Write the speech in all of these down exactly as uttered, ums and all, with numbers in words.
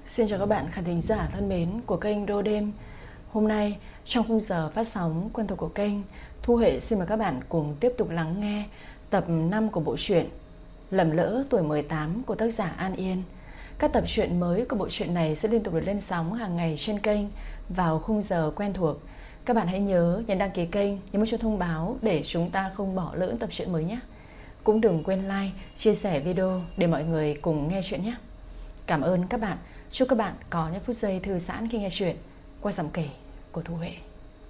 Xin chào các bạn khán thính giả thân mến của kênh Đô Đêm. Hôm nay trong khung giờ phát sóng quen thuộc của kênh, Thu Huệ xin mời các bạn cùng tiếp tục lắng nghe tập năm của bộ truyện Lầm Lỡ Tuổi mười tám của tác giả An Yên. Các tập truyện mới của bộ truyện này sẽ liên tục được lên sóng hàng ngày trên kênh vào khung giờ quen thuộc. Các bạn hãy nhớ nhấn đăng ký kênh, nhấn cho thông báo để chúng ta không bỏ lỡ tập truyện mới nhé. Cũng đừng quên like, chia sẻ video để mọi người cùng nghe chuyện nhé. Cảm ơn các bạn. Chúc các bạn có những phút giây thư giãn khi nghe chuyện qua giọng kể của Thu Huệ.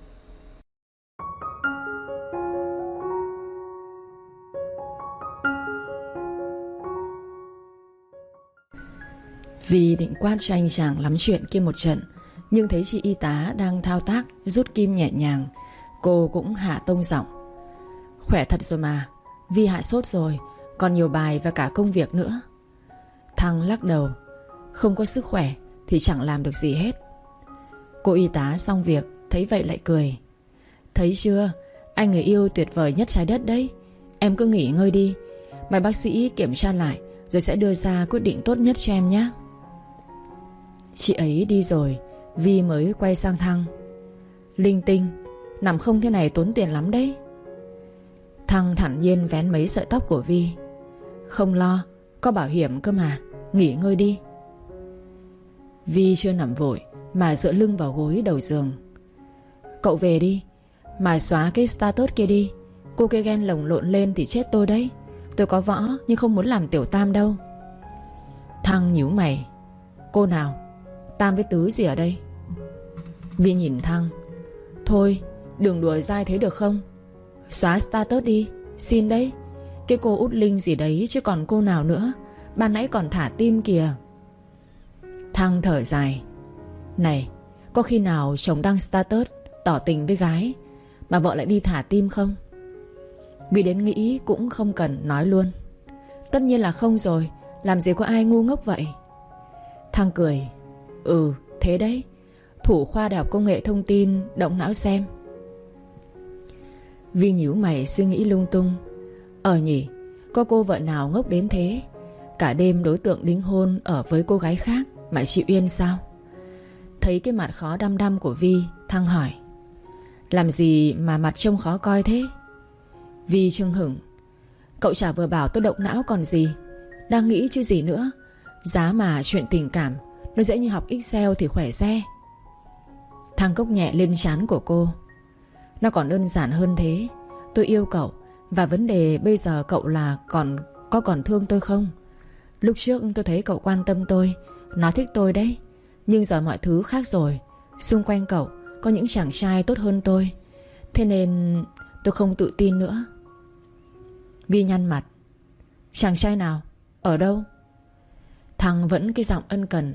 Vì định quát cho anh chàng lắm chuyện kia một trận, nhưng thấy chị y tá đang thao tác rút kim nhẹ nhàng, cô cũng hạ tông giọng: "Khỏe thật rồi mà, Vi hạ sốt rồi, còn nhiều bài và cả công việc nữa." Thăng lắc đầu: "Không có sức khỏe thì chẳng làm được gì hết." Cô y tá xong việc thấy vậy lại cười: "Thấy chưa, anh người yêu tuyệt vời nhất trái đất đấy. Em cứ nghỉ ngơi đi, mai bác sĩ kiểm tra lại rồi sẽ đưa ra quyết định tốt nhất cho em nhé." Chị ấy đi rồi, Vi mới quay sang Thăng: "Linh tinh, nằm không thế này tốn tiền lắm đấy." Thăng thản nhiên vén mấy sợi tóc của Vi: "Không lo, có bảo hiểm cơ mà, nghỉ ngơi đi." Vi chưa nằm vội mà dựa lưng vào gối đầu giường: "Cậu về đi, mà xóa cái status kia đi. Cô kia ghen lồng lộn lên thì chết tôi đấy. Tôi có võ nhưng không muốn làm tiểu tam đâu." Thăng nhíu mày: "Cô nào? Tam với tứ gì ở đây?" Vi nhìn Thăng: "Thôi, đừng đùa dai thế được không? Xóa status đi, xin đấy. Cái cô út Linh gì đấy chứ còn cô nào nữa. Ban nãy còn thả tim kìa." Thăng thở dài: "Này, có khi nào chồng đăng status tỏ tình với gái mà vợ lại đi thả tim không?" Vì đến nghĩ cũng không cần nói luôn: "Tất nhiên là không rồi, làm gì có ai ngu ngốc vậy." Thăng cười: "Ừ, thế đấy. Thủ khoa Đại học Công nghệ Thông tin động não xem." Vi nhíu mày suy nghĩ lung tung: Ờ nhỉ, có cô vợ nào ngốc đến thế? Cả đêm đối tượng đính hôn ở với cô gái khác mà chịu yên sao? Thấy cái mặt khó đăm đăm của Vi, Thăng hỏi: "Làm gì mà mặt trông khó coi thế?" Vi chưng hửng: "Cậu chả vừa bảo tôi động não còn gì. Đang nghĩ chứ gì nữa. Giá mà chuyện tình cảm nó dễ như học Excel thì khỏe re." Thăng cốc nhẹ lên trán của cô: "Nó còn đơn giản hơn thế. Tôi yêu cậu, và vấn đề bây giờ cậu là còn có còn thương tôi không? Lúc trước tôi thấy cậu quan tâm tôi, nói thích tôi đấy. Nhưng giờ mọi thứ khác rồi. Xung quanh cậu có những chàng trai tốt hơn tôi. Thế nên tôi không tự tin nữa." Vi nhăn mặt: "Chàng trai nào? Ở đâu?" Thằng vẫn cái giọng ân cần: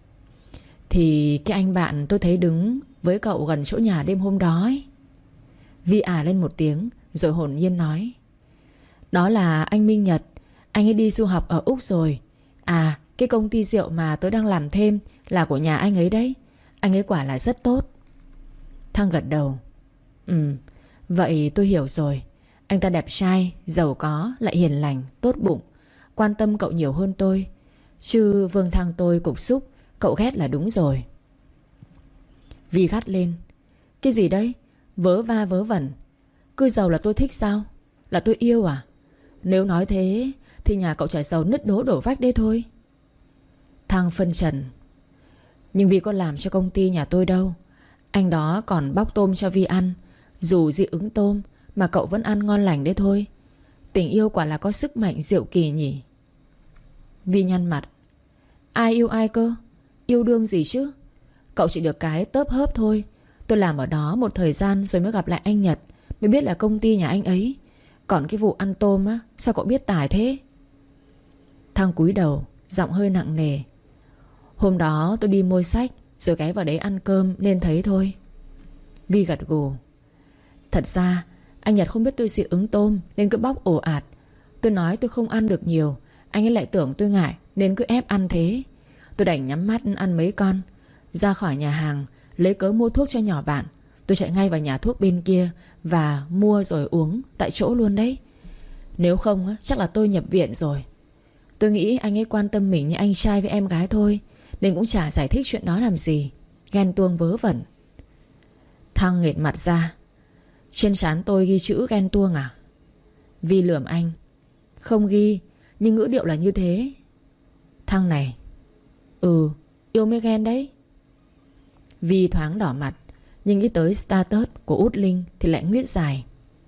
"Thì cái anh bạn tôi thấy đứng với cậu gần chỗ nhà đêm hôm đó ấy." Vi à lên một tiếng rồi hồn nhiên nói: "Đó là anh Minh Nhật. Anh ấy đi du học ở Úc rồi. À, cái công ty rượu mà tôi đang làm thêm là của nhà anh ấy đấy. Anh ấy quả là rất tốt." Thăng gật đầu: "Ừ, vậy tôi hiểu rồi. Anh ta đẹp trai, giàu có, lại hiền lành, tốt bụng, quan tâm cậu nhiều hơn tôi. Chứ Vương Thăng tôi cục xúc, cậu ghét là đúng rồi." Vi gắt lên: "Cái gì đấy? Vớ va vớ vẩn. Cứ giàu là tôi thích sao? Là tôi yêu à? Nếu nói thế thì nhà cậu trải giàu nứt đố đổ vách đấy thôi." Thăng phân trần: "Nhưng Vi có làm cho công ty nhà tôi đâu. Anh đó còn bóc tôm cho Vi ăn. Dù dị ứng tôm mà cậu vẫn ăn ngon lành đấy thôi. Tình yêu quả là có sức mạnh diệu kỳ nhỉ." Vi nhăn mặt: "Ai yêu ai cơ? Yêu đương gì chứ? Cậu chỉ được cái tớp hớp thôi. Tôi làm ở đó một thời gian rồi mới gặp lại anh Nhật, mới biết là công ty nhà anh ấy. Còn cái vụ ăn tôm á, sao cậu biết tài thế?" Thăng cúi đầu, giọng hơi nặng nề: "Hôm đó tôi đi mua sách rồi ghé vào đấy ăn cơm nên thấy thôi." Vi gật gù: "Thật ra anh Nhật không biết tôi dị ứng tôm nên cứ bóc ồ ạt. Tôi nói tôi không ăn được nhiều, anh ấy lại tưởng tôi ngại nên cứ ép ăn thế. Tôi đành nhắm mắt ăn mấy con. Ra khỏi nhà hàng, lấy cớ mua thuốc cho nhỏ bạn, tôi chạy ngay vào nhà thuốc bên kia và mua rồi uống tại chỗ luôn đấy. Nếu không chắc là tôi nhập viện rồi. Tôi nghĩ anh ấy quan tâm mình như anh trai với em gái thôi, nên cũng chả giải thích chuyện đó làm gì. Ghen tuông vớ vẩn. Thăng nghệt mặt ra. Trên trán tôi ghi chữ ghen tuông à? Vi lườm anh. Không ghi, nhưng ngữ điệu là như thế. Thăng này. Ừ, yêu mới ghen đấy. Vi thoáng đỏ mặt, nhưng nghĩ tới status của Út Linh thì lại nguyết dài.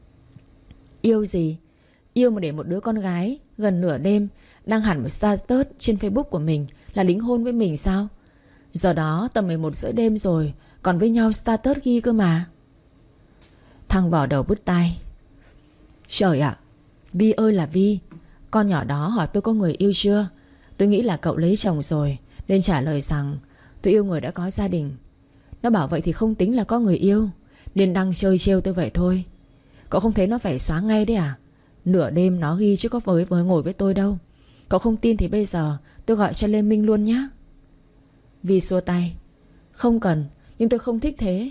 Yêu gì? Yêu mà để một đứa con gái gần nửa đêm đăng hẳn một status trên Facebook của mình là đính hôn với mình sao? Giờ đó tầm mười một rưỡi đêm rồi, còn với nhau status ghi cơ mà. Thăng vò đầu bứt tai. Trời ạ, Vi ơi là Vi. Con nhỏ đó hỏi tôi có người yêu chưa. Tôi nghĩ là cậu lấy chồng rồi, nên trả lời rằng tôi yêu người đã có gia đình. Nó bảo vậy thì không tính là có người yêu, nên đăng chơi trêu tôi vậy thôi. Cậu không thấy nó phải xóa ngay đấy à? Nửa đêm nó ghi chứ có với với ngồi với tôi đâu. Cậu không tin thì bây giờ tôi gọi cho Lê Minh luôn nhá. Vi xua tay. Không cần, nhưng tôi không thích thế.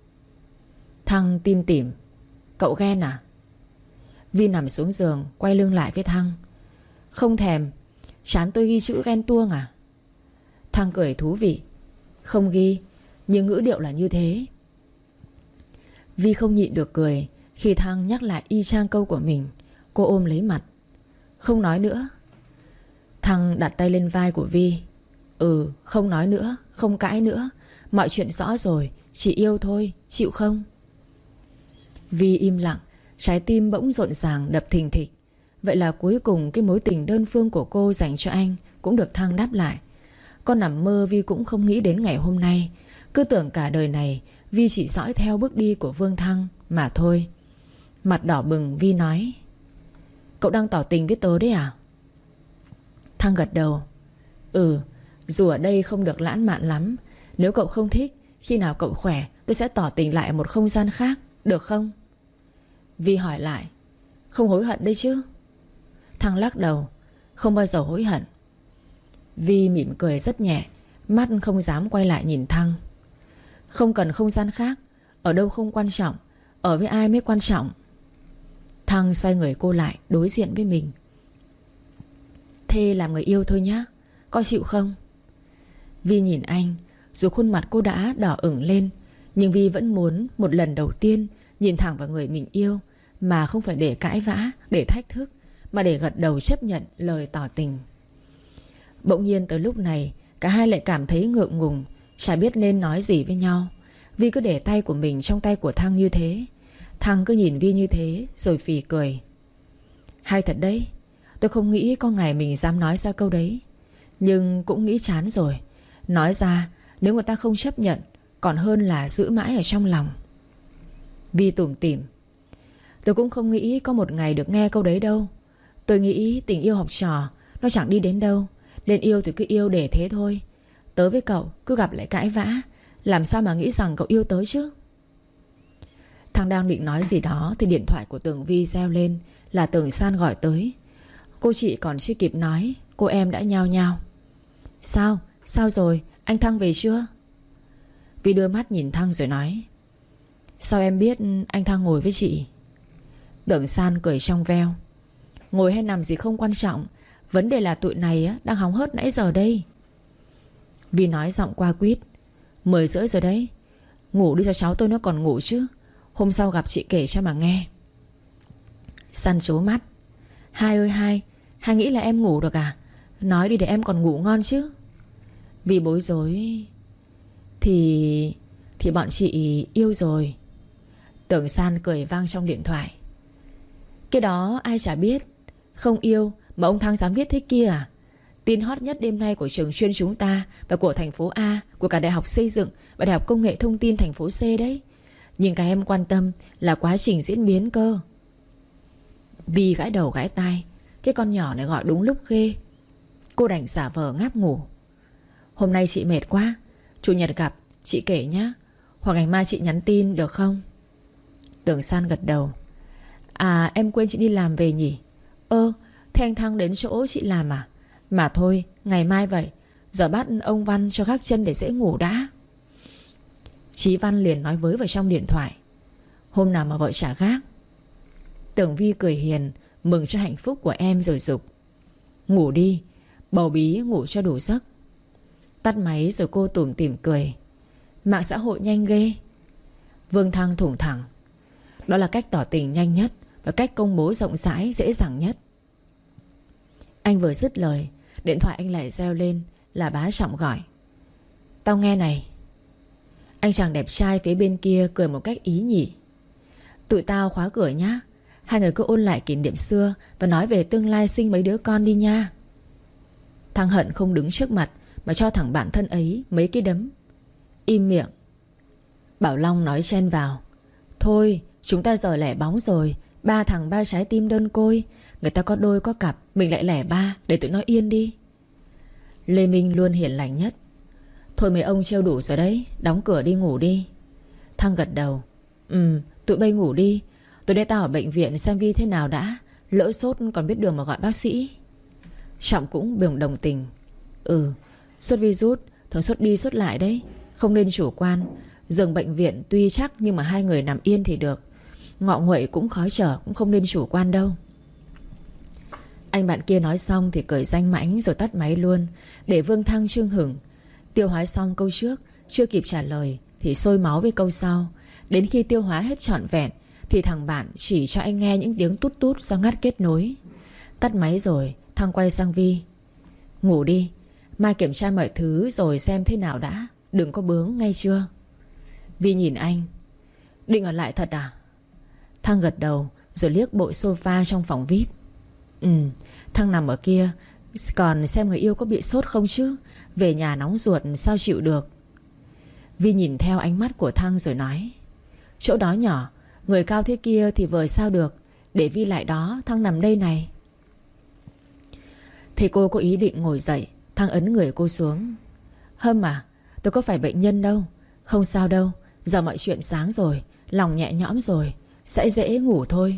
Thăng tim tỉm. Cậu ghen à? Vi nằm xuống giường, quay lưng lại với Thăng. Không thèm. Trán tôi ghi chữ ghen tuông à? Thăng cười thú vị. Không ghi, nhưng ngữ điệu là như thế. Vi không nhịn được cười khi Thăng nhắc lại y chang câu của mình. Cô ôm lấy mặt. Không nói nữa. Thăng đặt tay lên vai của Vi. Ừ, không nói nữa, không cãi nữa. Mọi chuyện rõ rồi, chỉ yêu thôi, chịu không? Vi im lặng, trái tim bỗng rộn ràng đập thình thịch. Vậy là cuối cùng cái mối tình đơn phương của cô dành cho anh cũng được Thăng đáp lại. Con nằm mơ Vi cũng không nghĩ đến ngày hôm nay. Cứ tưởng cả đời này Vi chỉ dõi theo bước đi của Vương Thăng mà thôi. Mặt đỏ bừng, Vi nói. Cậu đang tỏ tình với tớ đấy à? Thăng gật đầu. Ừ, dù ở đây không được lãng mạn lắm. Nếu cậu không thích, khi nào cậu khỏe tôi sẽ tỏ tình lại ở một không gian khác, được không? Vi hỏi lại. Không hối hận đấy chứ? Thăng lắc đầu. Không bao giờ hối hận. Vi mỉm cười rất nhẹ, mắt không dám quay lại nhìn Thăng. Không cần không gian khác, ở đâu không quan trọng, ở với ai mới quan trọng. Thăng xoay người cô lại, đối diện với mình. Thế làm người yêu thôi nhá, có chịu không? Vi nhìn anh. Dù khuôn mặt cô đã đỏ ửng lên, nhưng Vi vẫn muốn một lần đầu tiên nhìn thẳng vào người mình yêu, mà không phải để cãi vã, để thách thức, mà để gật đầu chấp nhận lời tỏ tình. Bỗng nhiên tới lúc này, cả hai lại cảm thấy ngượng ngùng, chả biết nên nói gì với nhau. Vi cứ để tay của mình trong tay của Thăng như thế. Thăng cứ nhìn Vi như thế rồi phì cười. Hay thật đấy. Tôi không nghĩ có ngày mình dám nói ra câu đấy, nhưng cũng nghĩ chán rồi. Nói ra nếu người ta không chấp nhận, còn hơn là giữ mãi ở trong lòng. Vi tủm tỉm. Tôi cũng không nghĩ có một ngày được nghe câu đấy đâu. Tôi nghĩ tình yêu học trò nó chẳng đi đến đâu, nên yêu thì cứ yêu để thế thôi. Tớ với cậu cứ gặp lại cãi vã, làm sao mà nghĩ rằng cậu yêu tớ chứ? Thằng đang định nói gì đó thì điện thoại của Tường Vi reo lên. Là Tường San gọi tới. Cô chị còn chưa kịp nói, cô em đã nhao nhao. Sao? Sao rồi? Anh Thăng về chưa? Vi đưa mắt nhìn Thăng rồi nói. Sao em biết anh Thăng ngồi với chị? Tường San cười trong veo. Ngồi hay nằm gì không quan trọng, vấn đề là tụi này đang hóng hớt nãy giờ đây. Vi nói giọng qua quýt. Mười rưỡi rồi đấy. Ngủ đi cho cháu tôi nó còn ngủ chứ. Hôm sau gặp chị kể cho mà nghe. San trố mắt. Hai ơi hai, hai nghĩ là em ngủ được à? Nói đi để em còn ngủ ngon chứ. Vi bối rối. Thì... Thì bọn chị yêu rồi. Tưởng San cười vang trong điện thoại. Cái đó ai chả biết. Không yêu mà ông Thăng dám viết thế kia à? Tin hot nhất đêm nay của trường chuyên chúng ta, và của thành phố A, của cả Đại học Xây dựng và Đại học Công nghệ Thông tin thành phố C đấy. Nhưng cái em quan tâm là quá trình diễn biến cơ. Vi gãi đầu gãi tai. Cái con nhỏ này gọi đúng lúc ghê. Cô đành giả vờ ngáp ngủ. Hôm nay chị mệt quá, chủ nhật gặp chị kể nhá, hoặc ngày mai chị nhắn tin được không? Tưởng San gật đầu. À em quên chị đi làm về nhỉ? Ơ thế anh Thăng đến chỗ chị làm à? Mà thôi ngày mai vậy. Giờ bắt ông Văn cho gác chân để dễ ngủ đã. Chí Văn liền nói với vào trong điện thoại. Hôm nào mà vợ trả gác. Tưởng Vi cười hiền, mừng cho hạnh phúc của em rồi dục. Ngủ đi, bầu bí ngủ cho đủ giấc. Tắt máy rồi cô tủm tỉm cười. Mạng xã hội nhanh ghê. Vương Thăng thủng thẳng. Đó là cách tỏ tình nhanh nhất và cách công bố rộng rãi dễ dàng nhất. Anh vừa dứt lời, điện thoại anh lại reo lên. Là bá Trọng gọi. Tao nghe này. Anh chàng đẹp trai phía bên kia cười một cách ý nhị. Tụi tao khóa cửa nhá. Hai người cứ ôn lại kỷ niệm xưa và nói về tương lai sinh mấy đứa con đi nha. Thằng Hận không đứng trước mặt mà cho thằng bạn thân ấy mấy cái đấm. Im miệng. Bảo Long nói chen vào. Thôi chúng ta giờ lẻ bóng rồi. Ba thằng ba trái tim đơn côi. Người ta có đôi có cặp, mình lại lẻ ba. Để tụi nó yên đi. Lê Minh luôn hiền lành nhất. Thôi mấy ông trêu đủ rồi đấy. Đóng cửa đi ngủ đi. Thăng gật đầu. Ừ tụi bay ngủ đi. Tôi để tao ở bệnh viện xem Vi thế nào đã. Lỡ sốt còn biết đường mà gọi bác sĩ. Trọng cũng bừng đồng tình. Ừ sốt virus thường sốt đi sốt lại đấy. Không nên chủ quan. Giường bệnh viện tuy chắc nhưng mà hai người nằm yên thì được. Ngọ nguậy cũng khó chở, cũng không nên chủ quan đâu. Anh bạn kia nói xong thì cười danh mãnh rồi tắt máy luôn, để Vương Thăng chưng hửng. Tiêu hóa xong câu trước, chưa kịp trả lời thì sôi máu với câu sau. Đến khi tiêu hóa hết trọn vẹn thì thằng bạn chỉ cho anh nghe những tiếng tút tút do ngắt kết nối. Tắt máy rồi, Thăng quay sang Vi. Ngủ đi, mai kiểm tra mọi thứ rồi xem thế nào đã. Đừng có bướng ngay chưa. Vi nhìn anh. Định ở lại thật à? Thăng gật đầu rồi liếc bội sofa trong phòng vi ai pi. Ừ, Thăng nằm ở kia. Còn xem người yêu có bị sốt không chứ. Về nhà nóng ruột sao chịu được. Vi nhìn theo ánh mắt của Thăng rồi nói. Chỗ đó nhỏ, người cao thế kia thì vời sao được. Để Vi lại đó, Thăng nằm đây này. Thì cô có ý định ngồi dậy. Thăng ấn người cô xuống. Hâm à, tôi có phải bệnh nhân đâu. Không sao đâu, giờ mọi chuyện sáng rồi. Lòng nhẹ nhõm rồi, sẽ dễ ngủ thôi.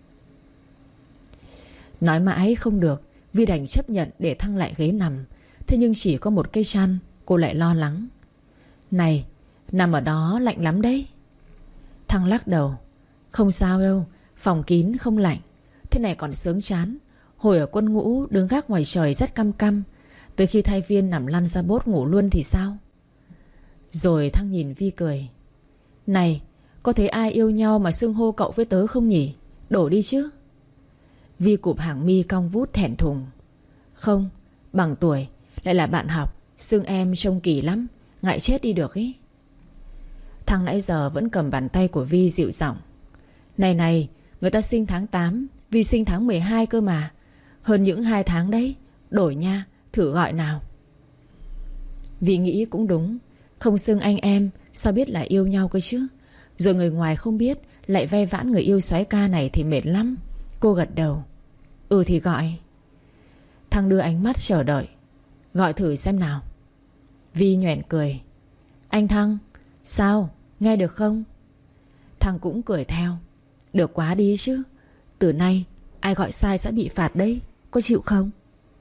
Nói mãi không được, Vi đành chấp nhận để Thăng lại ghế nằm. Thế nhưng chỉ có một cây chăn, cô lại lo lắng. Này, nằm ở đó lạnh lắm đấy. Thăng lắc đầu. Không sao đâu, phòng kín không lạnh. Thế này còn sướng chán. Hồi ở quân ngũ đứng gác ngoài trời rất căm căm. Tới khi thay viên nằm lăn ra bốt ngủ luôn thì sao? Rồi Thăng nhìn Vi cười. Này, có thấy ai yêu nhau mà xưng hô cậu với tớ không nhỉ? Đổ đi chứ. Vi cụp hàng mi cong vút thẹn thùng. Không, bằng tuổi, lại là bạn học. Xưng em trông kỳ lắm. Ngại chết đi được ý. Thăng nãy giờ vẫn cầm bàn tay của Vi dịu giọng. Này này, người ta sinh tháng tám, Vi sinh tháng mười hai cơ mà. Hơn những hai tháng đấy. Đổi nha, thử gọi nào. Vi nghĩ cũng đúng. Không xưng anh em, sao biết là yêu nhau cơ chứ. Rồi người ngoài không biết lại ve vãn người yêu soái ca này thì mệt lắm. Cô gật đầu. Ừ thì gọi. Thăng đưa ánh mắt chờ đợi. Gọi thử xem nào. Vi nhoẻn cười. Anh Thăng, sao, nghe được không? Thăng cũng cười theo. Được quá đi chứ. Từ nay ai gọi sai sẽ bị phạt đấy. Có chịu không?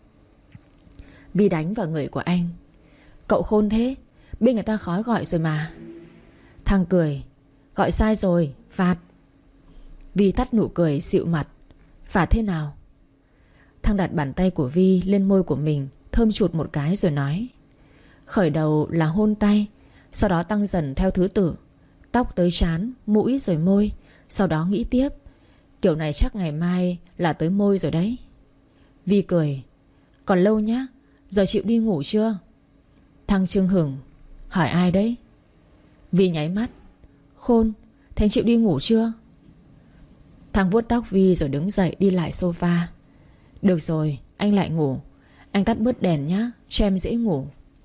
Vi đánh vào người của anh. Cậu khôn thế. Bên người ta khói gọi rồi mà. Thăng cười. Gọi sai rồi, phạt. Vi tắt nụ cười dịu mặt. Phạt thế nào? Thăng đặt bàn tay của Vi lên môi của mình, thơm chụt một cái rồi nói. Khởi đầu là hôn tay, sau đó tăng dần theo thứ tự. Tóc tới trán, mũi rồi môi. Sau đó nghĩ tiếp. Kiểu này chắc ngày mai là tới môi rồi đấy. Vi cười. Còn lâu nhá. Giờ chịu đi ngủ chưa? Thăng chưng hửng. Hỏi ai đấy? Vi nháy mắt. Khôn, thế anh chịu đi ngủ chưa? Thăng vuốt tóc Vi rồi đứng dậy đi lại sofa. Được rồi, anh lại ngủ. Anh tắt bớt đèn nhá, cho em dễ ngủ.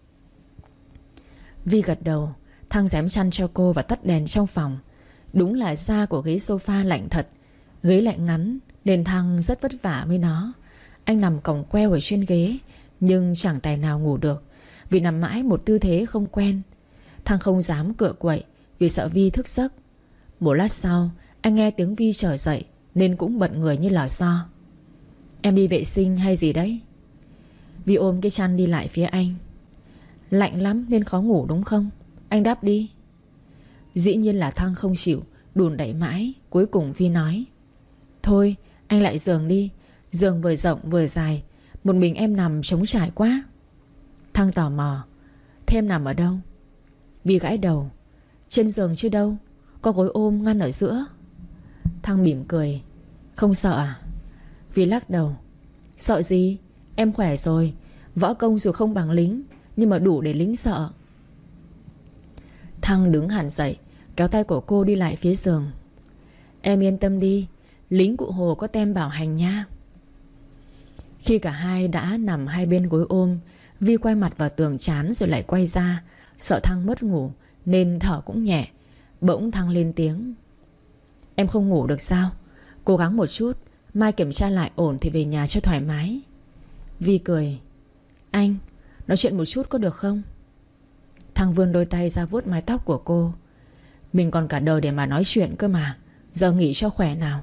Vi gật đầu. Thăng rém chăn cho cô và tắt đèn trong phòng. Đúng là da của ghế sofa lạnh thật. Ghế lại ngắn nên Thăng rất vất vả với nó. Anh nằm còng queo ở trên ghế, nhưng chẳng tài nào ngủ được, vì nằm mãi một tư thế không quen. Thăng không dám cựa quậy vì sợ Vi thức giấc. Một lát sau, anh nghe tiếng Vi trở dậy nên cũng bật người như lò xo. Em đi vệ sinh hay gì đấy? Vi ôm cái chăn đi lại phía anh. Lạnh lắm nên khó ngủ đúng không? Anh đắp đi. Dĩ nhiên là Thăng không chịu, đùn đẩy mãi. Cuối cùng Vi nói. Thôi anh lại giường đi. Giường vừa rộng vừa dài, một mình em nằm trống trải quá. Thăng tò mò. Thế em nằm ở đâu? Vi gãi đầu. Trên giường chứ đâu, có gối ôm ngăn ở giữa. Thăng mỉm cười. Không sợ à? Vi lắc đầu. Sợ gì, em khỏe rồi. Võ công dù không bằng lính, nhưng mà đủ để lính sợ. Thăng đứng hẳn dậy, kéo tay của cô đi lại phía giường. Em yên tâm đi, lính cụ Hồ có tem bảo hành nha. Khi cả hai đã nằm hai bên gối ôm, Vi quay mặt vào tường chán rồi lại quay ra. Sợ Thăng mất ngủ nên thở cũng nhẹ. Bỗng Thăng lên tiếng. Em không ngủ được sao? Cố gắng một chút, mai kiểm tra lại ổn thì về nhà cho thoải mái. Vi cười. Anh, nói chuyện một chút có được không? Thăng vươn đôi tay ra vuốt mái tóc của cô. Mình còn cả đời để mà nói chuyện cơ mà. Giờ nghỉ cho khỏe nào.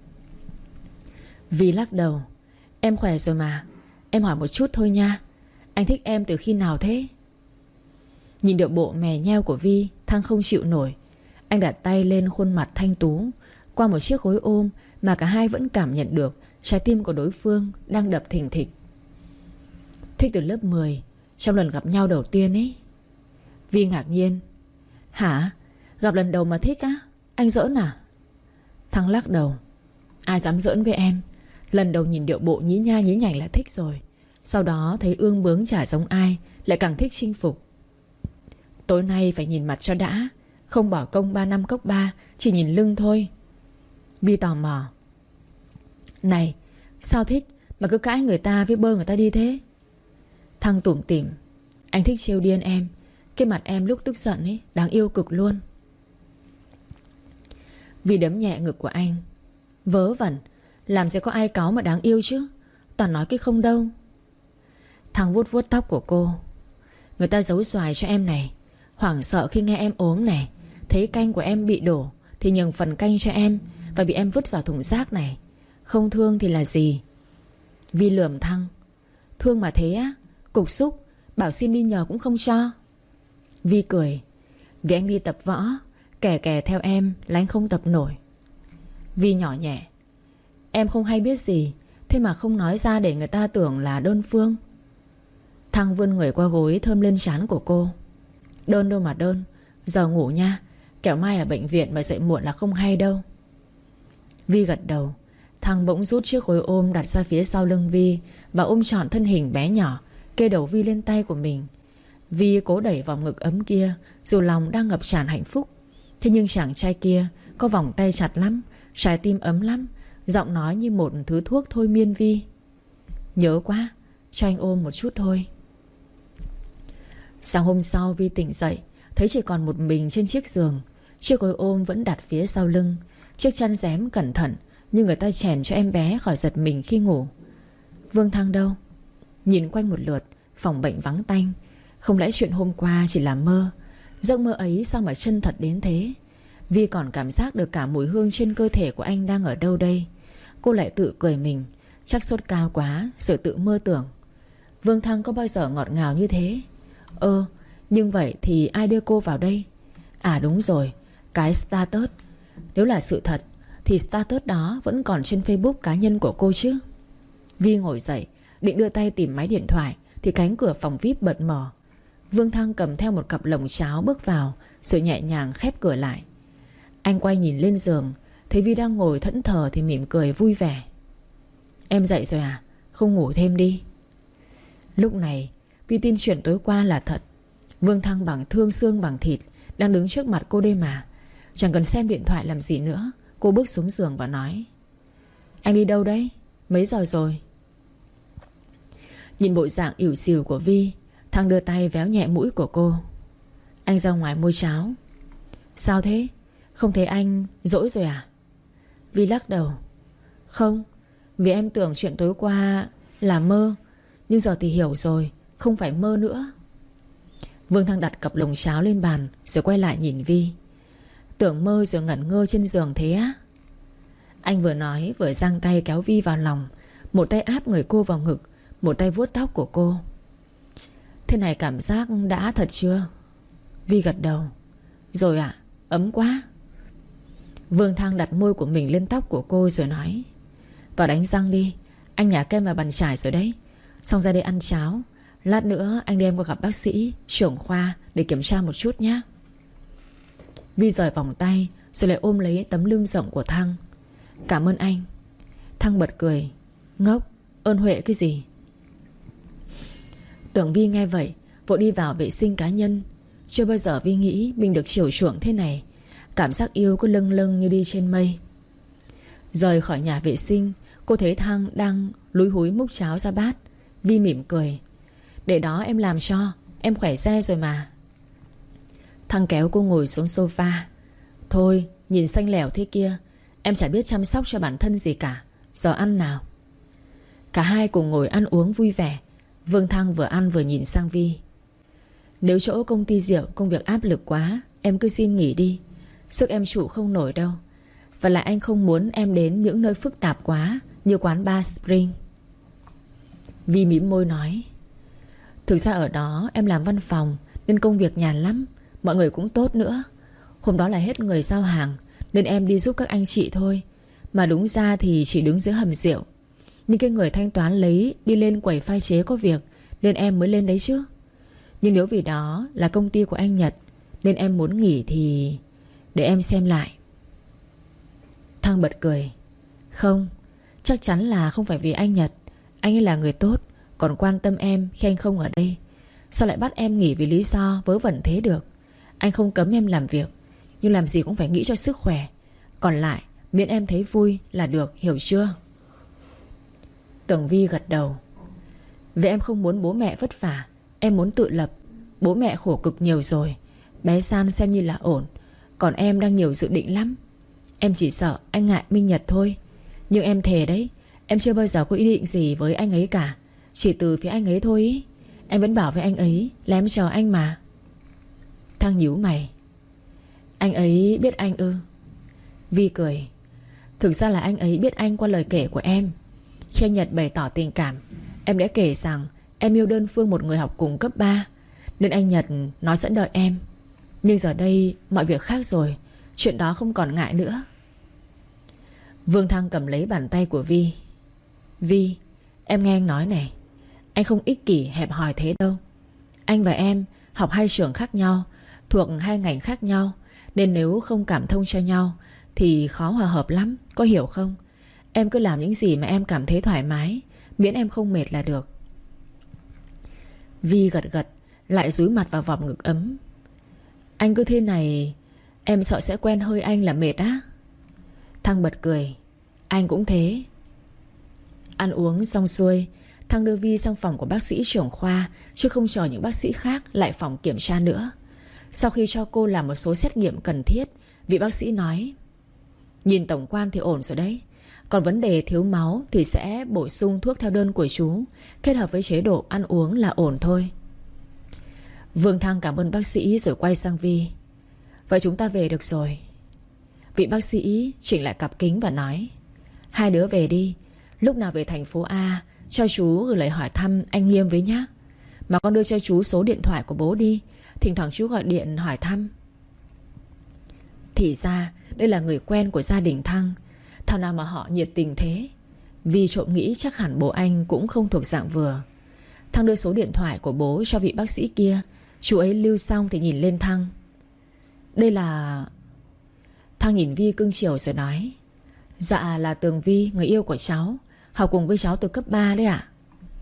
Vi lắc đầu. Em khỏe rồi mà. Em hỏi một chút thôi nha. Anh thích em từ khi nào thế? Nhìn điệu bộ mè nheo của Vi, Thăng không chịu nổi. Anh đặt tay lên khuôn mặt thanh tú. Qua một chiếc gối ôm mà cả hai vẫn cảm nhận được trái tim của đối phương đang đập thình thịch. Thích từ lớp mười, trong lần gặp nhau đầu tiên ấy. Vi ngạc nhiên. Hả? Gặp lần đầu mà thích á? Anh giỡn à? Thăng lắc đầu. Ai dám giỡn với em. Lần đầu nhìn điệu bộ nhí nha nhí nhảnh là thích rồi. Sau đó thấy ương bướng chả giống ai, lại càng thích chinh phục. Tối nay phải nhìn mặt cho đã. Không bỏ công ba năm cốc ba, chỉ nhìn lưng thôi. Vi tò mò. Này, sao thích mà cứ cãi người ta với bơ người ta đi thế? Thăng tủm tỉm. Anh thích trêu điên em. Cái mặt em lúc tức giận ấy đáng yêu cực luôn. Vi đấm nhẹ ngực của anh. Vớ vẩn, làm sẽ có ai cáu mà đáng yêu chứ. Toàn nói cái không đâu. Thăng vuốt vuốt tóc của cô. Người ta giấu xoài cho em này. Hoảng sợ khi nghe em ốm này. Thấy canh của em bị đổ thì nhường phần canh cho em, và bị em vứt vào thùng rác này. Không thương thì là gì? Vi lườm Thăng. Thương mà thế á? Cục xúc, bảo xin đi nhờ cũng không cho. Vi cười. Vì anh đi tập võ, kẻ kè theo em là anh không tập nổi. Vi nhỏ nhẹ. Em không hay biết gì, thế mà không nói ra để người ta tưởng là đơn phương. Thăng vươn người qua gối thơm lên trán của cô. Đơn đâu mà đơn. Giờ ngủ nha, kẻo mai ở bệnh viện mà dậy muộn là không hay đâu. Vi gật đầu. Thăng bỗng rút chiếc gối ôm đặt ra phía sau lưng Vi và ôm trọn thân hình bé nhỏ, kê đầu Vi lên tay của mình. Vi cố đẩy vòng ngực ấm kia, dù lòng đang ngập tràn hạnh phúc. Thế nhưng chàng trai kia có vòng tay chặt lắm, trái tim ấm lắm, giọng nói như một thứ thuốc thôi miên Vi. Nhớ quá, cho anh ôm một chút thôi. Sáng hôm sau Vi tỉnh dậy, thấy chỉ còn một mình trên chiếc giường. Chiếc gối ôm vẫn đặt phía sau lưng, chiếc chăn rém cẩn thận như người ta chèn cho em bé khỏi giật mình khi ngủ. Vương Thăng đâu? Nhìn quanh một lượt, phòng bệnh vắng tanh. Không lẽ chuyện hôm qua chỉ là mơ? Giấc mơ ấy sao mà chân thật đến thế? Vi còn cảm giác được cả mùi hương trên cơ thể của anh đang ở đâu đây. Cô lại tự cười mình. Chắc sốt cao quá rồi tự mơ tưởng. Vương Thăng có bao giờ ngọt ngào như thế? Ơ, nhưng vậy thì ai đưa cô vào đây? À đúng rồi, cái status. Nếu là sự thật thì status đó vẫn còn trên Facebook cá nhân của cô chứ. Vi ngồi dậy, định đưa tay tìm máy điện thoại thì cánh cửa phòng vi ai pi bật mở. Vương Thăng cầm theo một cặp lồng cháo bước vào, rồi nhẹ nhàng khép cửa lại. Anh quay nhìn lên giường, thấy Vi đang ngồi thẫn thờ thì mỉm cười vui vẻ. Em dậy rồi à? Không ngủ thêm đi? Lúc này Vi tin chuyện tối qua là thật. Vương Thăng bằng thương xương bằng thịt đang đứng trước mặt cô đây mà. Chẳng cần xem điện thoại làm gì nữa. Cô bước xuống giường và nói. Anh đi đâu đấy? Mấy giờ rồi? Nhìn bộ dạng ỉu xìu của Vi, Thăng đưa tay véo nhẹ mũi của cô. Anh ra ngoài mua cháo. Sao thế? Không thấy anh dỗi rồi à? Vi lắc đầu. Không, vì em tưởng chuyện tối qua là mơ. Nhưng giờ thì hiểu rồi, không phải mơ nữa. Vương Thăng đặt cặp lồng cháo lên bàn, rồi quay lại nhìn Vi. Tưởng mơ rồi ngẩn ngơ trên giường thế á? Anh vừa nói vừa giang tay kéo Vi vào lòng. Một tay áp người cô vào ngực, một tay vuốt tóc của cô. Thế này cảm giác đã thật chưa? Vi gật đầu. Rồi ạ, ấm quá. Vương Thăng đặt môi của mình lên tóc của cô rồi nói. Vào đánh răng đi, anh nhả kem vào bàn chải rồi đấy. Xong ra đây ăn cháo. Lát nữa anh đem qua gặp bác sĩ trưởng khoa để kiểm tra một chút nhé. Vi rời vòng tay rồi lại ôm lấy tấm lưng rộng của Thăng. Cảm ơn anh. Thăng bật cười. Ngốc, ơn huệ cái gì? Tưởng Vi nghe vậy vội đi vào vệ sinh cá nhân. Chưa bao giờ Vi nghĩ mình được chiều chuộng thế này. Cảm giác yêu cứ lâng lâng như đi trên mây. Rời khỏi nhà vệ sinh, cô thấy Thăng đang lúi húi múc cháo ra bát. Vi mỉm cười. Để đó em làm cho, em khỏe re rồi mà. Thăng kéo cô ngồi xuống sofa. Thôi, nhìn xanh lẻo thế kia, em chả biết chăm sóc cho bản thân gì cả. Giờ ăn nào. Cả hai cùng ngồi ăn uống vui vẻ. Vương Thăng vừa ăn vừa nhìn sang Vi. Nếu chỗ công ty rượu công việc áp lực quá, em cứ xin nghỉ đi. Sức em trụ không nổi đâu. Và lại anh không muốn em đến những nơi phức tạp quá, như quán bar Spring. Vi mím môi nói. Thực ra ở đó em làm văn phòng nên công việc nhàn lắm. Mọi người cũng tốt nữa. Hôm đó là hết người giao hàng nên em đi giúp các anh chị thôi. Mà đúng ra thì chỉ đứng dưới hầm rượu. Nhưng cái người thanh toán lấy đi lên quầy pha chế có việc nên em mới lên đấy chứ. Nhưng nếu vì đó là công ty của anh Nhật nên em muốn nghỉ thì để em xem lại. Thăng bật cười. Không, chắc chắn là không phải vì anh Nhật. Anh ấy là người tốt, còn quan tâm em khi anh không ở đây. Sao lại bắt em nghỉ vì lý do vớ vẩn thế được? Anh không cấm em làm việc, nhưng làm gì cũng phải nghĩ cho sức khỏe. Còn lại miễn em thấy vui là được, hiểu chưa? Tưởng Vi gật đầu. Vì em không muốn bố mẹ vất vả, em muốn tự lập. Bố mẹ khổ cực nhiều rồi. Bé San xem như là ổn. Còn em đang nhiều dự định lắm. Em chỉ sợ anh ngại Minh Nhật thôi. Nhưng em thề đấy, em chưa bao giờ có ý định gì với anh ấy cả. Chỉ từ phía anh ấy thôi ý. Em vẫn bảo với anh ấy là em chờ anh mà. Thăng nhíu mày. Anh ấy biết anh ư? Vi cười. Thực ra là anh ấy biết anh qua lời kể của em. Khi anh Nhật bày tỏ tình cảm, em đã kể rằng em yêu đơn phương một người học cùng cấp ba, nên anh Nhật nói sẽ đợi em. Nhưng giờ đây mọi việc khác rồi. Chuyện đó không còn ngại nữa. Vương Thăng cầm lấy bàn tay của Vi. Vi, em nghe anh nói này. Anh không ích kỷ hẹp hòi thế đâu. Anh và em học hai trường khác nhau, thuộc hai ngành khác nhau, nên nếu không cảm thông cho nhau thì khó hòa hợp lắm, có hiểu không? Em cứ làm những gì mà em cảm thấy thoải mái, miễn em không mệt là được. Vi gật gật, lại dúi mặt vào vòng ngực ấm. Anh cứ thế này, em sợ sẽ quen hơi anh là mệt á. Thăng bật cười. Anh cũng thế. Ăn uống xong xuôi, Thăng đưa Vi sang phòng của bác sĩ trưởng khoa, chứ không chờ những bác sĩ khác lại phòng kiểm tra nữa. Sau khi cho cô làm một số xét nghiệm cần thiết, vị bác sĩ nói: nhìn tổng quan thì ổn rồi đấy. Còn vấn đề thiếu máu thì sẽ bổ sung thuốc theo đơn của chú, kết hợp với chế độ ăn uống là ổn thôi. Vương Thăng cảm ơn bác sĩ rồi quay sang Vi. Vậy chúng ta về được rồi. Vị bác sĩ chỉnh lại cặp kính và nói: hai đứa về đi. Lúc nào về thành phố A cho chú gửi lời hỏi thăm anh Nghiêm với nhá. Mà con đưa cho chú số điện thoại của bố đi, thỉnh thoảng chú gọi điện hỏi thăm. Thì ra đây là người quen của gia đình Thăng. Thảo nào mà họ nhiệt tình thế. Vi trộm nghĩ chắc hẳn bố anh cũng không thuộc dạng vừa. Thăng đưa số điện thoại của bố cho vị bác sĩ kia. Chú ấy lưu xong thì nhìn lên Thăng. Đây là... Thăng nhìn Vi cưng chiều rồi nói: dạ là Tường Vi, người yêu của cháu, học cùng với cháu từ cấp ba đấy ạ.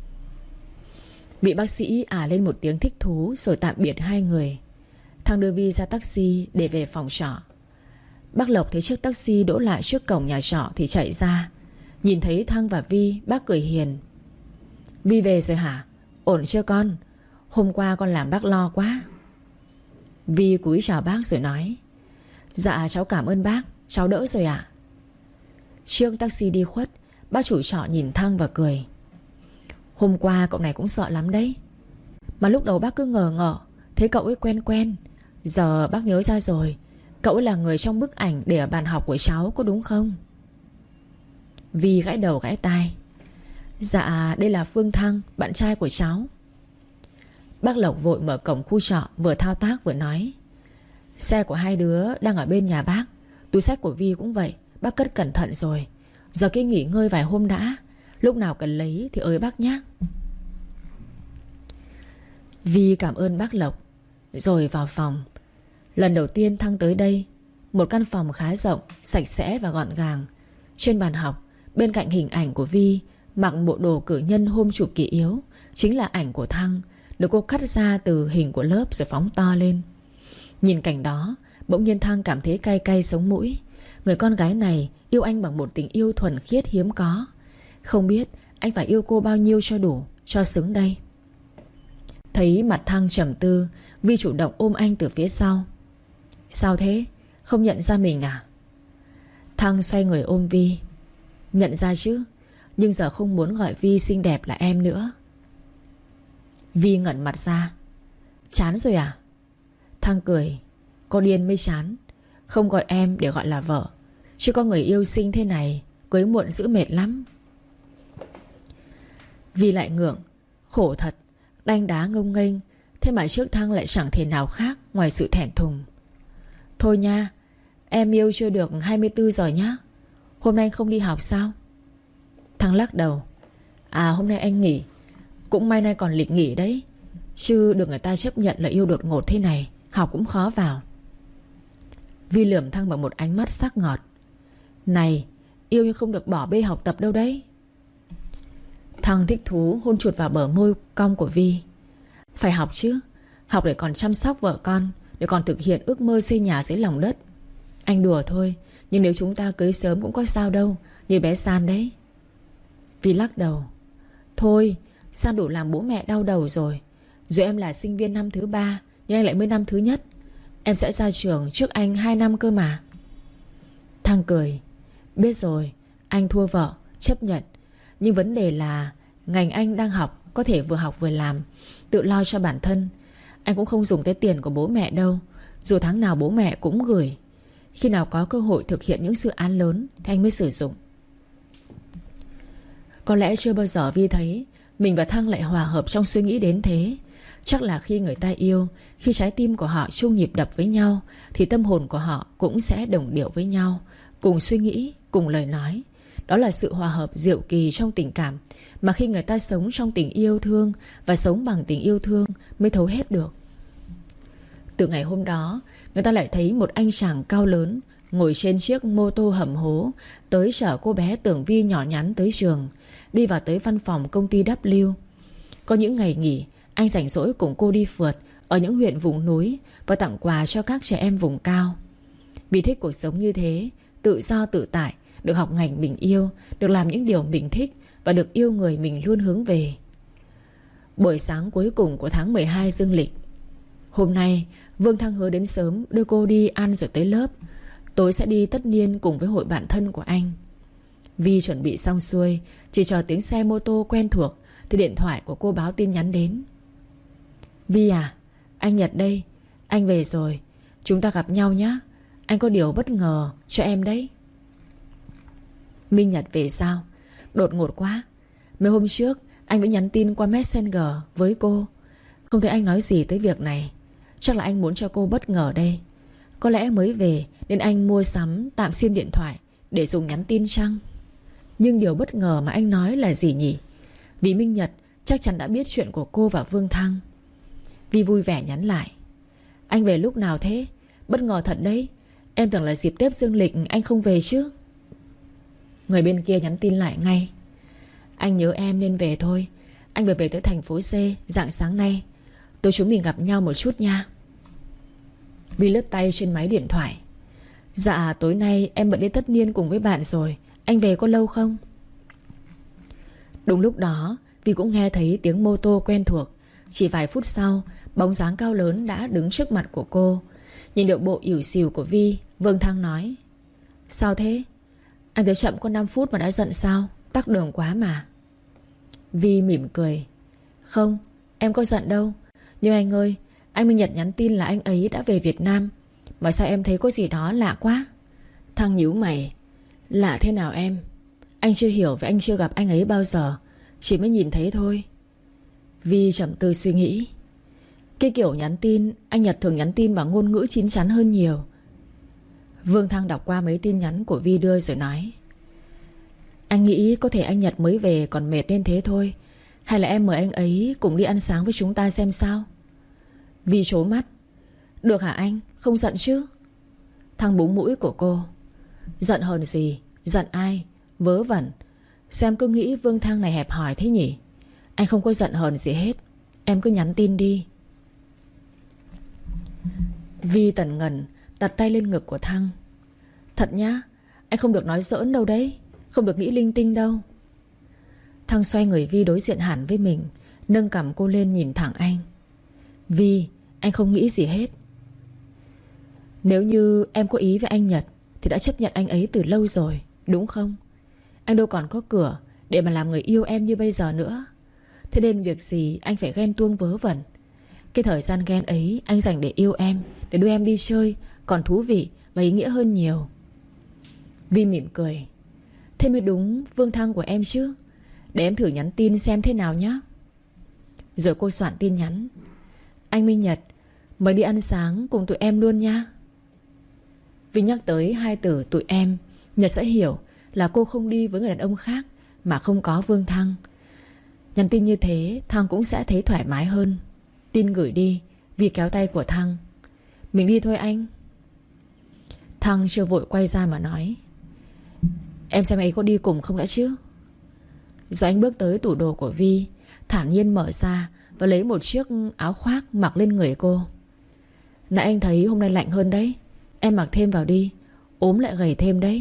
Vị bác sĩ à lên một tiếng thích thú rồi tạm biệt hai người. Thăng đưa Vi ra taxi để về phòng trọ. Bác Lộc thấy chiếc taxi đỗ lại trước cổng nhà trọ thì chạy ra. Nhìn thấy Thăng và Vi, bác cười hiền. Vi về rồi hả? Ổn chưa con? Hôm qua con làm bác lo quá. Vi cúi chào bác rồi nói: dạ cháu cảm ơn bác, cháu đỡ rồi ạ. Trước taxi đi khuất, bác chủ trọ nhìn Thăng và cười: hôm qua cậu này cũng sợ lắm đấy. Mà lúc đầu bác cứ ngờ ngợ, thấy cậu ấy quen quen. Giờ bác nhớ ra rồi, cậu ấy là người trong bức ảnh để ở bàn học của cháu, có đúng không? Vi gãi đầu gãi tai: dạ đây là Phương Thăng, bạn trai của cháu. Bác Lộc vội mở cổng khu trọ, vừa thao tác vừa nói: xe của hai đứa đang ở bên nhà bác. Túi xách của Vi cũng vậy, bác cất cẩn thận rồi. Giờ cứ nghỉ ngơi vài hôm đã, lúc nào cần lấy thì ới bác nhé. Vi cảm ơn bác Lộc rồi vào phòng. Lần đầu tiên Thăng tới đây. Một căn phòng khá rộng, sạch sẽ và gọn gàng. Trên bàn học, bên cạnh hình ảnh của Vi mặc bộ đồ cử nhân hôm chụp kỷ yếu, chính là ảnh của Thăng, được cô cắt ra từ hình của lớp rồi phóng to lên. Nhìn cảnh đó, bỗng nhiên Thăng cảm thấy cay cay sống mũi. Người con gái này yêu anh bằng một tình yêu thuần khiết hiếm có. Không biết anh phải yêu cô bao nhiêu cho đủ, cho xứng đây. Thấy mặt Thăng trầm tư, Vi chủ động ôm anh từ phía sau. Sao thế? Không nhận ra mình à? Thăng xoay người ôm Vi. Nhận ra chứ, nhưng giờ không muốn gọi Vi xinh đẹp là em nữa. Vi ngẩn mặt ra. Chán rồi à? Thăng cười. Có điên mới chán. Không gọi em để gọi là vợ, chứ có người yêu xinh thế này cưới muộn giữ mệt lắm. Vi lại ngượng. Khổ thật, đanh đá ngông nghênh, thế mà trước Thăng lại chẳng thể nào khác ngoài sự thẹn thùng. Thôi nha, em yêu chưa được hai mươi tư giờ nhá. Hôm nay anh không đi học sao? Thăng lắc đầu. À, hôm nay anh nghỉ. Cũng may nay còn lịch nghỉ đấy, chứ được người ta chấp nhận là yêu đột ngột thế này, học cũng khó vào. Vi lườm Thăng bằng một ánh mắt sắc ngọt. Này, yêu nhưng không được bỏ bê học tập đâu đấy. Thăng thích thú hôn chuột vào bờ môi cong của Vi. Phải học chứ. Học để còn chăm sóc vợ con, để còn thực hiện ước mơ xây nhà dưới lòng đất. Anh đùa thôi, nhưng nếu chúng ta cưới sớm cũng có sao đâu, như bé San đấy. Vi lắc đầu. Thôi, San đủ làm bố mẹ đau đầu rồi. Dù em là sinh viên năm thứ ba, nhưng anh lại mới năm thứ nhất. Em sẽ ra trường trước anh hai năm cơ mà. Thăng cười. Biết rồi, anh thua vợ, chấp nhận. Nhưng vấn đề là ngành anh đang học có thể vừa học vừa làm, tự lo cho bản thân. Anh cũng không dùng tới tiền của bố mẹ đâu, dù tháng nào bố mẹ cũng gửi. Khi nào có cơ hội thực hiện những dự án lớn thì anh mới sử dụng. Có lẽ chưa bao giờ Vi thấy mình và Thăng lại hòa hợp trong suy nghĩ đến thế. Chắc là khi người ta yêu, khi trái tim của họ chung nhịp đập với nhau, thì tâm hồn của họ cũng sẽ đồng điệu với nhau, cùng suy nghĩ, cùng lời nói. Đó là sự hòa hợp diệu kỳ trong tình cảm, mà khi người ta sống trong tình yêu thương và sống bằng tình yêu thương mới thấu hết được. Từ ngày hôm đó, người ta lại thấy một anh chàng cao lớn ngồi trên chiếc mô tô hầm hố tới chở cô bé Tưởng Vi nhỏ nhắn tới trường, đi vào tới văn phòng công ty W. Có những ngày nghỉ, anh rảnh rỗi cùng cô đi phượt ở những huyện vùng núi và tặng quà cho các trẻ em vùng cao. Vì thích cuộc sống như thế, tự do tự tại, được học ngành mình yêu, được làm những điều mình thích và được yêu người mình luôn hướng về. Buổi sáng cuối cùng của tháng mười hai dương lịch. Hôm nay Vương Thăng hứa đến sớm đưa cô đi ăn rồi tới lớp. Tối sẽ đi tất niên cùng với hội bạn thân của anh. Vi chuẩn bị xong xuôi, chỉ chờ tiếng xe mô tô quen thuộc thì điện thoại của cô báo tin nhắn đến. Vi à, anh Nhật đây. Anh về rồi, chúng ta gặp nhau nhé. Anh có điều bất ngờ cho em đấy. Minh Nhật về sao? Đột ngột quá. Mấy hôm trước anh vẫn nhắn tin qua Messenger với cô, không thấy anh nói gì tới việc này. Chắc là anh muốn cho cô bất ngờ đây. Có lẽ mới về nên anh mua sắm tạm sim điện thoại để dùng nhắn tin chăng? Nhưng điều bất ngờ mà anh nói là gì nhỉ? Vì Minh Nhật chắc chắn đã biết chuyện của cô và Vương Thăng. Vi vui vẻ nhắn lại. Anh về lúc nào thế? Bất ngờ thật đấy. Em tưởng là dịp Tết dương lịch anh không về chứ. Người bên kia nhắn tin lại ngay. Anh nhớ em nên về thôi. Anh vừa về tới thành phố C rạng sáng nay. Tối chúng mình gặp nhau một chút nha. Vi lướt tay trên máy điện thoại. Dạ tối nay em bận đi tất niên cùng với bạn rồi. Anh về có lâu không? Đúng lúc đó Vi cũng nghe thấy tiếng mô tô quen thuộc. Chỉ vài phút sau, bóng dáng cao lớn đã đứng trước mặt của cô. Nhìn điệu bộ ỉu xìu của Vi, Vương Thăng nói. Sao thế? Anh tới chậm có năm phút mà đã giận sao? Tắc đường quá mà. Vi mỉm cười. Không, em có giận đâu. Nhưng anh ơi, anh Minh Nhật nhắn tin là anh ấy đã về Việt Nam. Mà sao em thấy có gì đó lạ quá? Thăng nhíu mày. Lạ thế nào em? Anh chưa hiểu vì anh chưa gặp anh ấy bao giờ, chỉ mới nhìn thấy thôi. Vi trầm tư suy nghĩ. Cái kiểu nhắn tin anh Nhật thường nhắn tin bằng ngôn ngữ chín chắn hơn nhiều. Vương Thăng đọc qua mấy tin nhắn của Vi đưa rồi nói. Anh nghĩ có thể anh Nhật mới về còn mệt nên thế thôi. Hay là em mời anh ấy cùng đi ăn sáng với chúng ta xem sao? Vi trố mắt. Được hả anh, không giận chứ? Thăng búng mũi của cô. Giận hờn gì, giận ai, vớ vẩn. Xem cứ nghĩ Vương Thăng này hẹp hòi thế nhỉ. Anh không có giận hờn gì hết. Em cứ nhắn tin đi. Vi tần ngần đặt tay lên ngực của Thăng. Thật nhá, anh không được nói giỡn đâu đấy. Không được nghĩ linh tinh đâu. Thăng xoay người Vi đối diện hẳn với mình, nâng cằm cô lên nhìn thẳng anh. Vi, anh không nghĩ gì hết. Nếu như em có ý với anh Nhật thì đã chấp nhận anh ấy từ lâu rồi, đúng không? Anh đâu còn có cửa để mà làm người yêu em như bây giờ nữa. Thế nên việc gì anh phải ghen tuông vớ vẩn. Cái thời gian ghen ấy anh dành để yêu em, để đưa em đi chơi, còn thú vị và ý nghĩa hơn nhiều. Vi mỉm cười. Thế mới đúng Vương Thăng của em chứ. Để em thử nhắn tin xem thế nào nhé. Rồi cô soạn tin nhắn. Anh Minh Nhật, mời đi ăn sáng cùng tụi em luôn nha. Vì nhắc tới hai từ tụi em, Nhật sẽ hiểu là cô không đi với người đàn ông khác mà không có Vương Thăng. Nhắn tin như thế Thăng cũng sẽ thấy thoải mái hơn. Tin gửi đi, Vi kéo tay của Thăng. Mình đi thôi anh. Thăng chưa vội quay ra mà nói. Em xem ấy có đi cùng không đã chứ? Rồi anh bước tới tủ đồ của Vi, thản nhiên mở ra và lấy một chiếc áo khoác mặc lên người cô. Nãy anh thấy hôm nay lạnh hơn đấy, em mặc thêm vào đi, ốm lại gầy thêm đấy.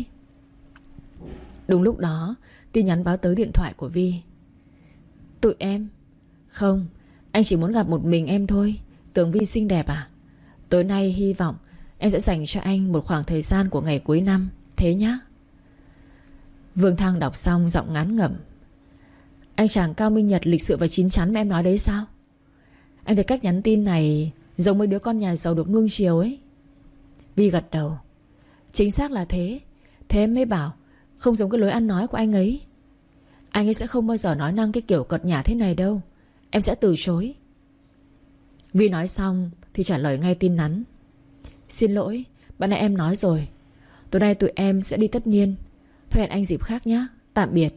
Đúng lúc đó tin nhắn báo tới điện thoại của Vi. Tụi em. Không, anh chỉ muốn gặp một mình em thôi. Tưởng Vi xinh đẹp à? Tối nay hy vọng em sẽ dành cho anh một khoảng thời gian của ngày cuối năm. Thế nhá. Vương Thăng đọc xong giọng ngán ngẩm. Anh chàng Cao Minh Nhật lịch sự và chín chắn mà em nói đấy sao? Anh thấy cách nhắn tin này giống mấy đứa con nhà giàu được nuông chiều ấy. Vi gật đầu. Chính xác là thế. Thế em mới bảo không giống cái lối ăn nói của anh ấy. Anh ấy sẽ không bao giờ nói năng cái kiểu cợt nhả thế này đâu. Em sẽ từ chối. Vi nói xong thì trả lời ngay tin nhắn. Xin lỗi, bạn nãy em nói rồi. Tối nay tụi em sẽ đi tất niên. Thôi hẹn anh dịp khác nhé. Tạm biệt.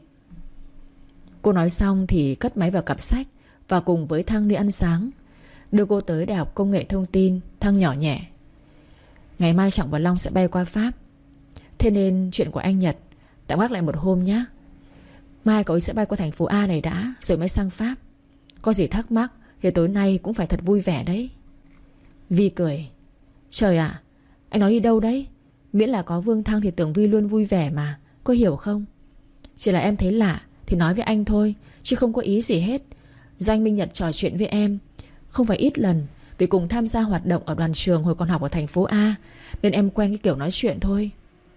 Cô nói xong thì cất máy vào cặp sách và cùng với Thăng đi ăn sáng. Đưa cô tới Đại học Công nghệ Thông tin. Thăng nhỏ nhẹ. Ngày mai Trọng và Long sẽ bay qua Pháp. Thế nên chuyện của anh Nhật tạm gác lại một hôm nhé. Mai cậu ấy sẽ bay qua thành phố A này đã, rồi mới sang Pháp. Có gì thắc mắc thì tối nay cũng phải thật vui vẻ đấy. Vi cười. Trời ạ, anh nói đi đâu đấy? Miễn là có Vương Thăng thì Tưởng Vi luôn vui vẻ mà. Có hiểu không? Chỉ là em thấy lạ thì nói với anh thôi, chứ không có ý gì hết. Do anh Minh Nhật trò chuyện với em không phải ít lần, vì cùng tham gia hoạt động ở đoàn trường hồi còn học ở thành phố A, nên em quen cái kiểu nói chuyện thôi.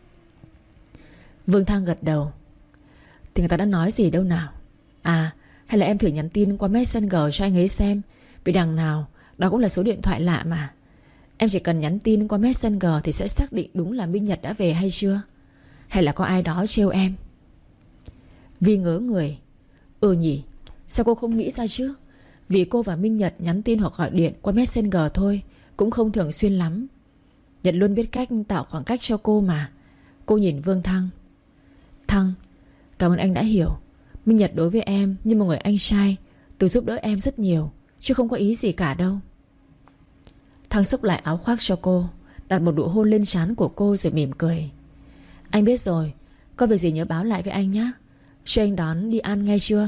Vương Thăng gật đầu. Thì người ta đã nói gì đâu nào. À, hay là em thử nhắn tin qua Messenger cho anh ấy xem. Vì đằng nào đó cũng là số điện thoại lạ mà. Em chỉ cần nhắn tin qua Messenger thì sẽ xác định đúng là Minh Nhật đã về hay chưa. Hay là có ai đó trêu em. Vi ngớ người. Ừ nhỉ, sao cô không nghĩ ra chứ? Vì cô và Minh Nhật nhắn tin hoặc gọi điện qua Messenger thôi, cũng không thường xuyên lắm. Nhật luôn biết cách tạo khoảng cách cho cô mà. Cô nhìn Vương Thăng. Thăng, cảm ơn anh đã hiểu. Minh Nhật đối với em như một người anh trai, từ giúp đỡ em rất nhiều, chứ không có ý gì cả đâu. Thăng xốc lại áo khoác cho cô, đặt một nụ hôn lên trán của cô rồi mỉm cười. Anh biết rồi, có việc gì nhớ báo lại với anh nhé. Cho anh đón đi ăn nghe chưa?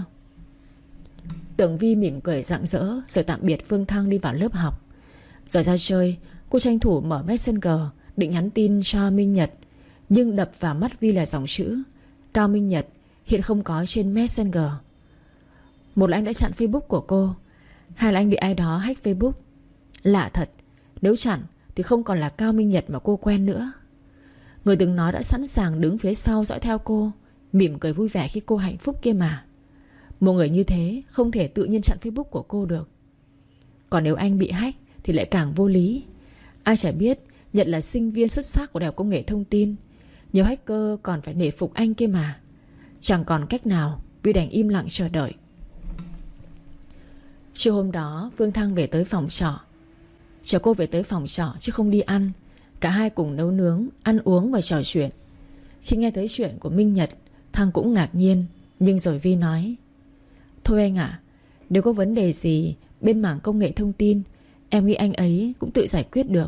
Tưởng Vi mỉm cười rạng rỡ rồi tạm biệt Vương Thăng đi vào lớp học. Giờ ra chơi, cô tranh thủ mở Messenger định nhắn tin cho Minh Nhật, nhưng đập vào mắt Vi là dòng chữ Cao Minh Nhật hiện không có trên Messenger. Một là anh đã chặn Facebook của cô, hai là anh bị ai đó hack Facebook. Lạ thật, nếu chặn thì không còn là Cao Minh Nhật mà cô quen nữa. Người từng nói đã sẵn sàng đứng phía sau dõi theo cô, mỉm cười vui vẻ khi cô hạnh phúc kia mà. Một người như thế không thể tự nhiên chặn Facebook của cô được. Còn nếu anh bị hack thì lại càng vô lý. Ai chả biết Nhật là sinh viên xuất sắc của Đại học Công nghệ Thông tin. Nhiều hacker còn phải nể phục anh kia mà. Chẳng còn cách nào, Vi đành im lặng chờ đợi. Chiều hôm đó Vương Thăng về tới phòng trọ. Chờ cô về tới phòng trọ chứ không đi ăn. Cả hai cùng nấu nướng, ăn uống và trò chuyện. Khi nghe tới chuyện của Minh Nhật, Thăng cũng ngạc nhiên. Nhưng rồi Vi nói: Thôi anh ạ, nếu có vấn đề gì bên mảng công nghệ thông tin, Em nghĩ anh ấy cũng tự giải quyết được.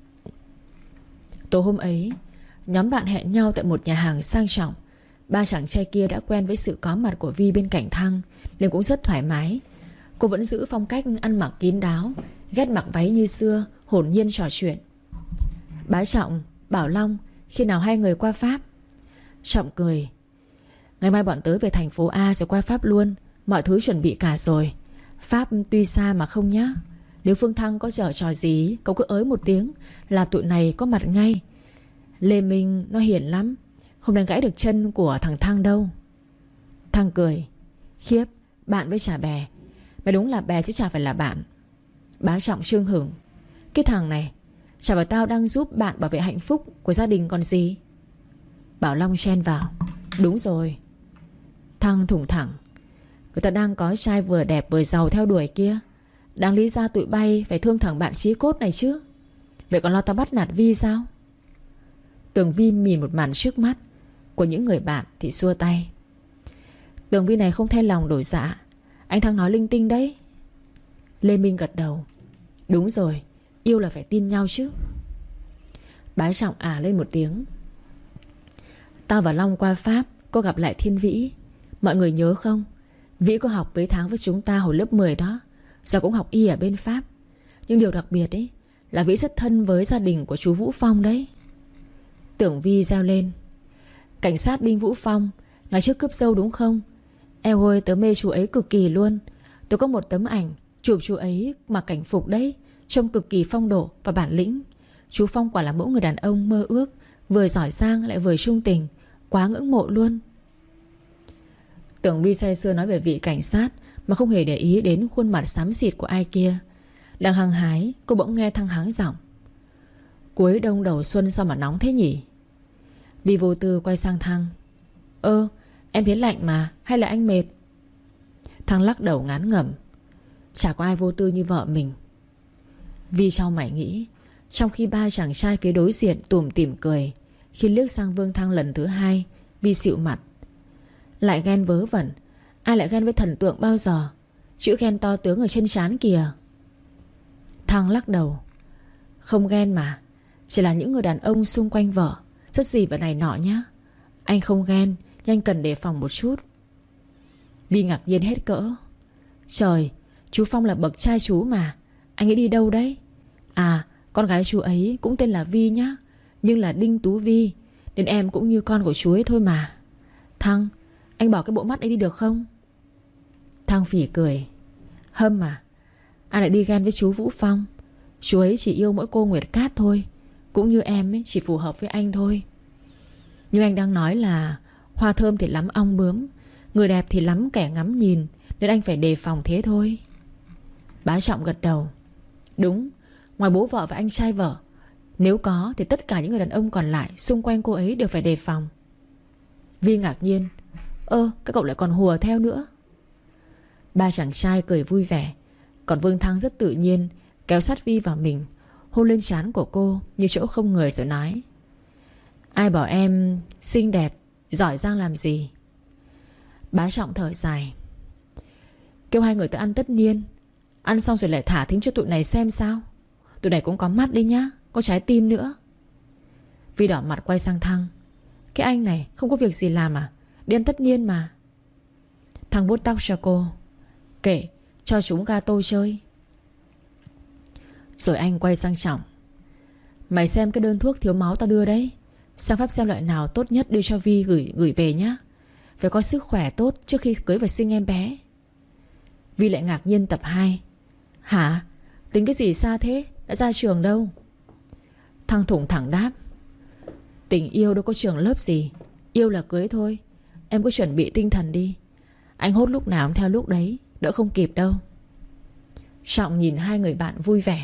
Tối hôm ấy, nhóm bạn hẹn nhau tại một nhà hàng sang trọng. Ba chàng trai kia đã quen với sự có mặt của Vi bên cạnh Thăng, nên cũng rất thoải mái. Cô vẫn giữ phong cách ăn mặc kín đáo, ghét mặc váy như xưa, hồn nhiên trò chuyện. Bá Trọng, Bảo Long, khi nào hai người qua Pháp? Trọng cười. Ngày mai bọn tớ về thành phố A rồi qua Pháp luôn. Mọi thứ chuẩn bị cả rồi. Pháp tuy xa mà không nhá. Nếu Phương Thăng có giở trò gì, cậu cứ ới một tiếng là tụi này có mặt ngay. Lê Minh nó hiền lắm, không đánh gãy được chân của thằng Thăng đâu. Thăng cười. Khiếp, bạn với chả bè. Mày đúng là bè chứ chả phải là bạn. Bá Trọng trương hửng. Cái thằng này, chả phải tao đang giúp bạn bảo vệ hạnh phúc của gia đình còn gì. Bảo Long chen vào. Đúng rồi. Thăng thủng thẳng. Người ta đang có trai vừa đẹp vừa giàu theo đuổi kia. Đáng lý ra tụi bay phải thương thằng bạn chí cốt này chứ. Vậy còn lo tao bắt nạt Vi sao? Tường Vi nhìn một màn trước mắt của những người bạn thì xua tay. Tường Vi này không thay lòng đổi dạ. Anh Thăng nói linh tinh đấy. Lê Minh gật đầu. Đúng rồi, yêu là phải tin nhau chứ. Bá Trọng ả lên một tiếng. Tao và Long qua Pháp, có gặp lại Thiên Vĩ. Mọi người nhớ không? Vĩ có học với Tháng với chúng ta hồi lớp mười đó. Giờ cũng học y ở bên Pháp. Nhưng điều đặc biệt ấy là Vĩ rất thân với gia đình của chú Vũ Phong đấy. Tưởng Vi reo lên. Cảnh sát Đinh Vũ Phong ngày trước cướp dâu đúng không? Eo ơi, tớ mê chú ấy cực kỳ luôn. Tớ có một tấm ảnh chụp chú ấy mặc cảnh phục đấy, trông cực kỳ phong độ và bản lĩnh. Chú Phong quả là mẫu người đàn ông mơ ước, vừa giỏi giang lại vừa trung tình. Quá ngưỡng mộ luôn. Tưởng Vi say sưa nói về vị cảnh sát mà không hề để ý đến khuôn mặt xám xịt của ai kia. Đang hăng hái, cô bỗng nghe Thăng háng giọng. Cuối đông đầu xuân sao mà nóng thế nhỉ? Vi vô tư quay sang Thăng. Ơ, em thấy lạnh mà, hay là anh mệt? Thăng lắc đầu ngán ngẩm. Chả có ai vô tư như vợ mình. Vi trong mày nghĩ. Trong khi ba chàng trai phía đối diện tủm tỉm cười, khi liếc sang Vương Thăng lần thứ hai, Vi xịu mặt. Lại ghen vớ vẩn. Ai lại ghen với thần tượng bao giờ? Chữ ghen to tướng ở trên trán kìa. Thăng lắc đầu. Không ghen mà. Chỉ là những người đàn ông xung quanh vợ rất gì và này nọ nhá. Anh không ghen, nhưng anh cần đề phòng một chút. Vi ngạc nhiên hết cỡ. Trời, chú Phong là bậc trai chú mà. Anh ấy đi đâu đấy? À, con gái chú ấy cũng tên là Vi nhá, nhưng là Đinh Tú Vi, nên em cũng như con của chú ấy thôi mà. Thăng, anh bỏ cái bộ mắt ấy đi được không? Thăng phỉ cười. Hâm mà, ai lại đi ghen với chú Vũ Phong? Chú ấy chỉ yêu mỗi cô Nguyệt Cát thôi. Cũng như em ấy, chỉ phù hợp với anh thôi. Nhưng anh đang nói là hoa thơm thì lắm ong bướm, người đẹp thì lắm kẻ ngắm nhìn, nên anh phải đề phòng thế thôi. Bá Trọng gật đầu. Đúng, ngoài bố vợ và anh trai vợ, nếu có thì tất cả những người đàn ông còn lại xung quanh cô ấy đều phải đề phòng. Vi ngạc nhiên. Ơ, các cậu lại còn hùa theo nữa. Ba chàng trai cười vui vẻ. Còn Vương Thăng rất tự nhiên kéo sát Vi vào mình, hôn lên trán của cô như chỗ không người rồi nói. Ai bảo em xinh đẹp, giỏi giang làm gì? Bá Trọng thở dài. Kêu hai người tới ăn tất niên, ăn xong rồi lại thả thính cho tụi này xem sao. Tụi này cũng có mắt đi nhá, có trái tim nữa. Vi đỏ mặt quay sang Thăng. Cái anh này không có việc gì làm à? Đi ăn tất niên mà. Thăng vuốt tóc cho cô. Kệ, cho chúng gato chơi. Rồi anh quay sang Trọng. Mày xem cái đơn thuốc thiếu máu tao đưa đấy. Sang Pháp xem loại nào tốt nhất đưa cho Vi gửi gửi về nhá. Phải có sức khỏe tốt trước khi cưới và sinh em bé. Vi lại ngạc nhiên tập hai. Hả? Tính cái gì xa thế? Đã ra trường đâu? Thăng thủng thẳng đáp. Tình yêu đâu có trường lớp gì. Yêu là cưới thôi. Em cứ chuẩn bị tinh thần đi. Anh hốt lúc nào cũng theo lúc đấy, đỡ không kịp đâu. Trọng nhìn hai người bạn vui vẻ.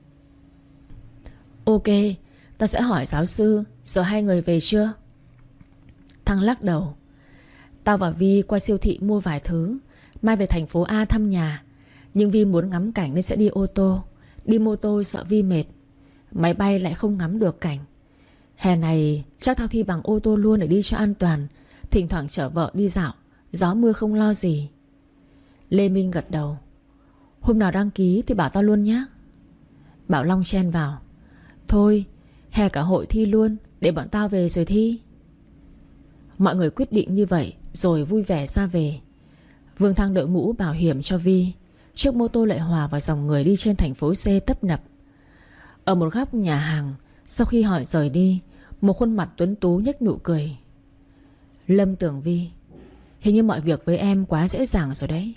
Ok, tao sẽ hỏi giáo sư. Giờ hai người về chưa? Thăng lắc đầu. Tao và Vi qua siêu thị mua vài thứ, mai về thành phố A thăm nhà. Nhưng Vi muốn ngắm cảnh nên sẽ đi ô tô. Đi mô tô sợ Vi mệt. Máy bay lại không ngắm được cảnh. Hè này chắc tao thi bằng ô tô luôn để đi cho an toàn. Thỉnh thoảng chở vợ đi dạo, gió mưa không lo gì. Lê Minh gật đầu. Hôm nào đăng ký thì bảo tao luôn nhé. Bảo Long chen vào. Thôi hè cả hội thi luôn, để bọn tao về rồi thi. Mọi người quyết định như vậy rồi vui vẻ ra về. Vương Thăng đội mũ bảo hiểm cho Vi. Chiếc mô tô lại hòa vào dòng người đi trên thành phố C tấp nập. Ở một góc nhà hàng, sau khi hỏi rời đi, một khuôn mặt tuấn tú nhếch nụ cười. Lâm Tường Vi, hình như mọi việc với em quá dễ dàng rồi đấy.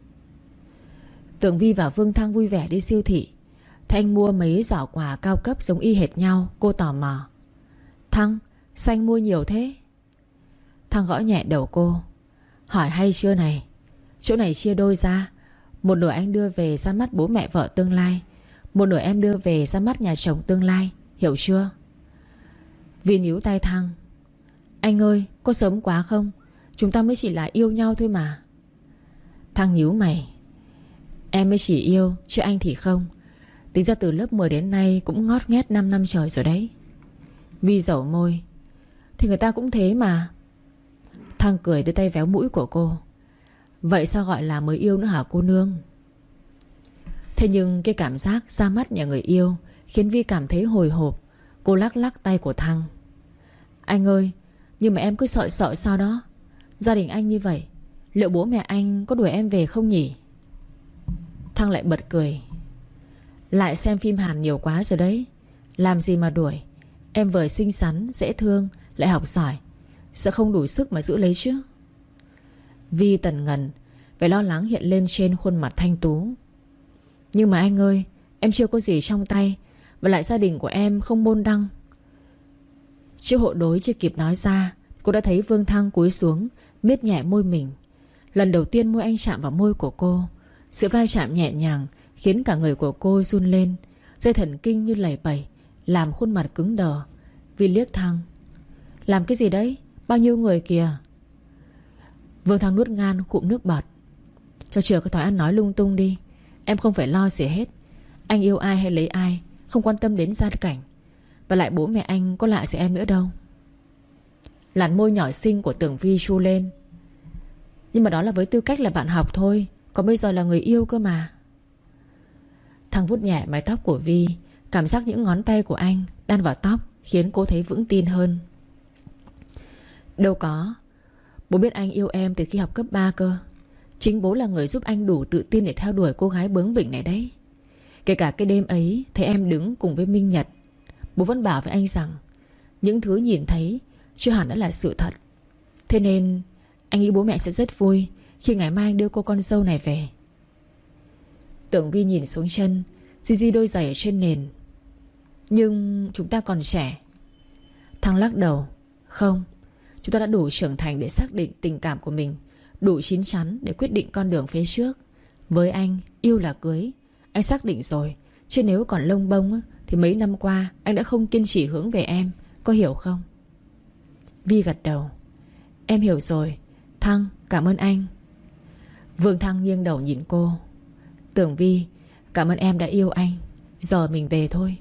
Tường Vi và Vương Thăng vui vẻ đi siêu thị. Thấy anh mua mấy giỏ quà cao cấp giống y hệt nhau, cô tò mò. Thăng, sao anh mua nhiều thế? Thăng gõ nhẹ đầu cô. Hỏi hay chưa này? Chỗ này chia đôi ra. Một nửa anh đưa về ra mắt bố mẹ vợ tương lai, một nửa em đưa về ra mắt nhà chồng tương lai. Hiểu chưa? Vi níu tay Thăng. Anh ơi, có sớm quá không? Chúng ta mới chỉ là yêu nhau thôi mà. Thăng nhíu mày. Em mới chỉ yêu, chứ anh thì không. Tính ra từ lớp mười đến nay cũng ngót nghét năm năm trời rồi đấy. Vi dẩu môi. Thì người ta cũng thế mà. Thăng cười đưa tay véo mũi của cô. Vậy sao gọi là mới yêu nữa hả cô nương? Thế nhưng cái cảm giác ra mắt nhà người yêu khiến Vi cảm thấy hồi hộp. Cô lắc lắc tay của Thăng. Anh ơi, nhưng mà em cứ sợ sợ sao đó. Gia đình anh như vậy, liệu bố mẹ anh có đuổi em về không nhỉ? Thăng lại bật cười. Lại xem phim Hàn nhiều quá rồi đấy. Làm gì mà đuổi. Em vừa xinh xắn, dễ thương, lại học giỏi, sẽ không đủ sức mà giữ lấy chứ. Vi tần ngần, vẻ lo lắng hiện lên trên khuôn mặt thanh tú. Nhưng mà anh ơi, em chưa có gì trong tay, và lại gia đình của em không môn đăng. Chiếc hộ đối chưa kịp nói ra, cô đã thấy Vương Thăng cúi xuống, miết nhẹ môi mình. Lần đầu tiên môi anh chạm vào môi của cô. Sự vai chạm nhẹ nhàng khiến cả người của cô run lên. Dây thần kinh như lẩy bẩy, làm khuôn mặt cứng đờ. Vi liếc Thăng. Làm cái gì đấy? Bao nhiêu người kìa? Vương Thăng nuốt ngan cụm nước bọt. Cho chừa cái thói ăn nói lung tung đi. Em không phải lo gì hết. Anh yêu ai hay lấy ai không quan tâm đến gia cảnh. Và lại bố mẹ anh có lạ gì em nữa đâu. Làn môi nhỏ xinh của Tường Vi chu lên. Nhưng mà đó là với tư cách là bạn học thôi, còn bây giờ là người yêu cơ mà. Thăng vuốt nhẹ mái tóc của Vi. Cảm giác những ngón tay của anh đan vào tóc khiến cô thấy vững tin hơn. Đâu có. Bố biết anh yêu em từ khi học cấp ba cơ. Chính bố là người giúp anh đủ tự tin để theo đuổi cô gái bướng bỉnh này đấy. Kể cả cái đêm ấy thấy em đứng cùng với Minh Nhật, bố vẫn bảo với anh rằng những thứ nhìn thấy chưa hẳn đã là sự thật. Thế nên anh nghĩ bố mẹ sẽ rất vui khi ngày mai anh đưa cô con dâu này về. Tưởng Vi nhìn xuống chân, di di đôi giày ở trên nền. Nhưng chúng ta còn trẻ. Thăng lắc đầu. Không, chúng ta đã đủ trưởng thành để xác định tình cảm của mình, đủ chín chắn để quyết định con đường phía trước. Với anh, yêu là cưới. Anh xác định rồi. Chứ nếu còn lông bông thì mấy năm qua anh đã không kiên trì hướng về em. Có hiểu không? Vi gật đầu. Em hiểu rồi. Thăng, cảm ơn anh. Vương Thăng nghiêng đầu nhìn cô. Tưởng Vi, cảm ơn em đã yêu anh. Giờ mình về thôi.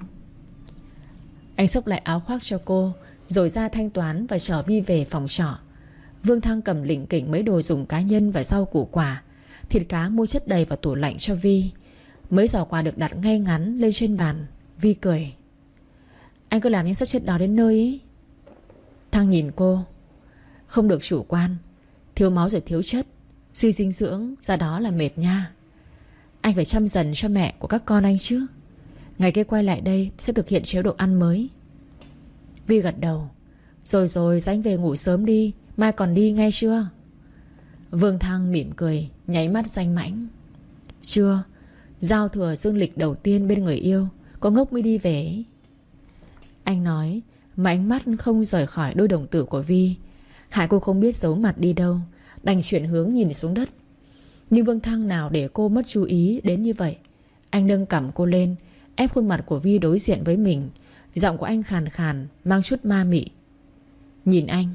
Anh xốc lại áo khoác cho cô, rồi ra thanh toán và chở Vi về phòng trọ. Vương Thăng cầm lỉnh kỉnh mấy đồ dùng cá nhân và rau củ quả. Thịt cá mua chất đầy vào tủ lạnh cho Vi. Mấy giỏ quà được đặt ngay ngắn lên trên bàn. Vi cười. Anh cứ làm em sắp chết đó đến nơi ấy. Thăng nhìn cô. Không được chủ quan. Thiếu máu rồi thiếu chất, suy dinh dưỡng ra đó là mệt nha. Anh phải chăm dần cho mẹ của các con anh chứ. Ngày kia quay lại đây sẽ thực hiện chế độ ăn mới. Vi gật đầu. Rồi rồi, anh về ngủ sớm đi, mai còn đi ngay chưa? Vương Thăng mỉm cười, nháy mắt danh mãnh. Chưa. Giao thừa dương lịch đầu tiên bên người yêu, có ngốc mới đi về ấy. Anh nói mà ánh mắt không rời khỏi đôi đồng tử của Vi. Hại cô không biết giấu mặt đi đâu, đành chuyển hướng nhìn xuống đất. Nhưng Vương Thăng nào để cô mất chú ý đến như vậy. Anh nâng cằm cô lên, ép khuôn mặt của Vi đối diện với mình. Giọng của anh khàn khàn, mang chút ma mị. Nhìn anh.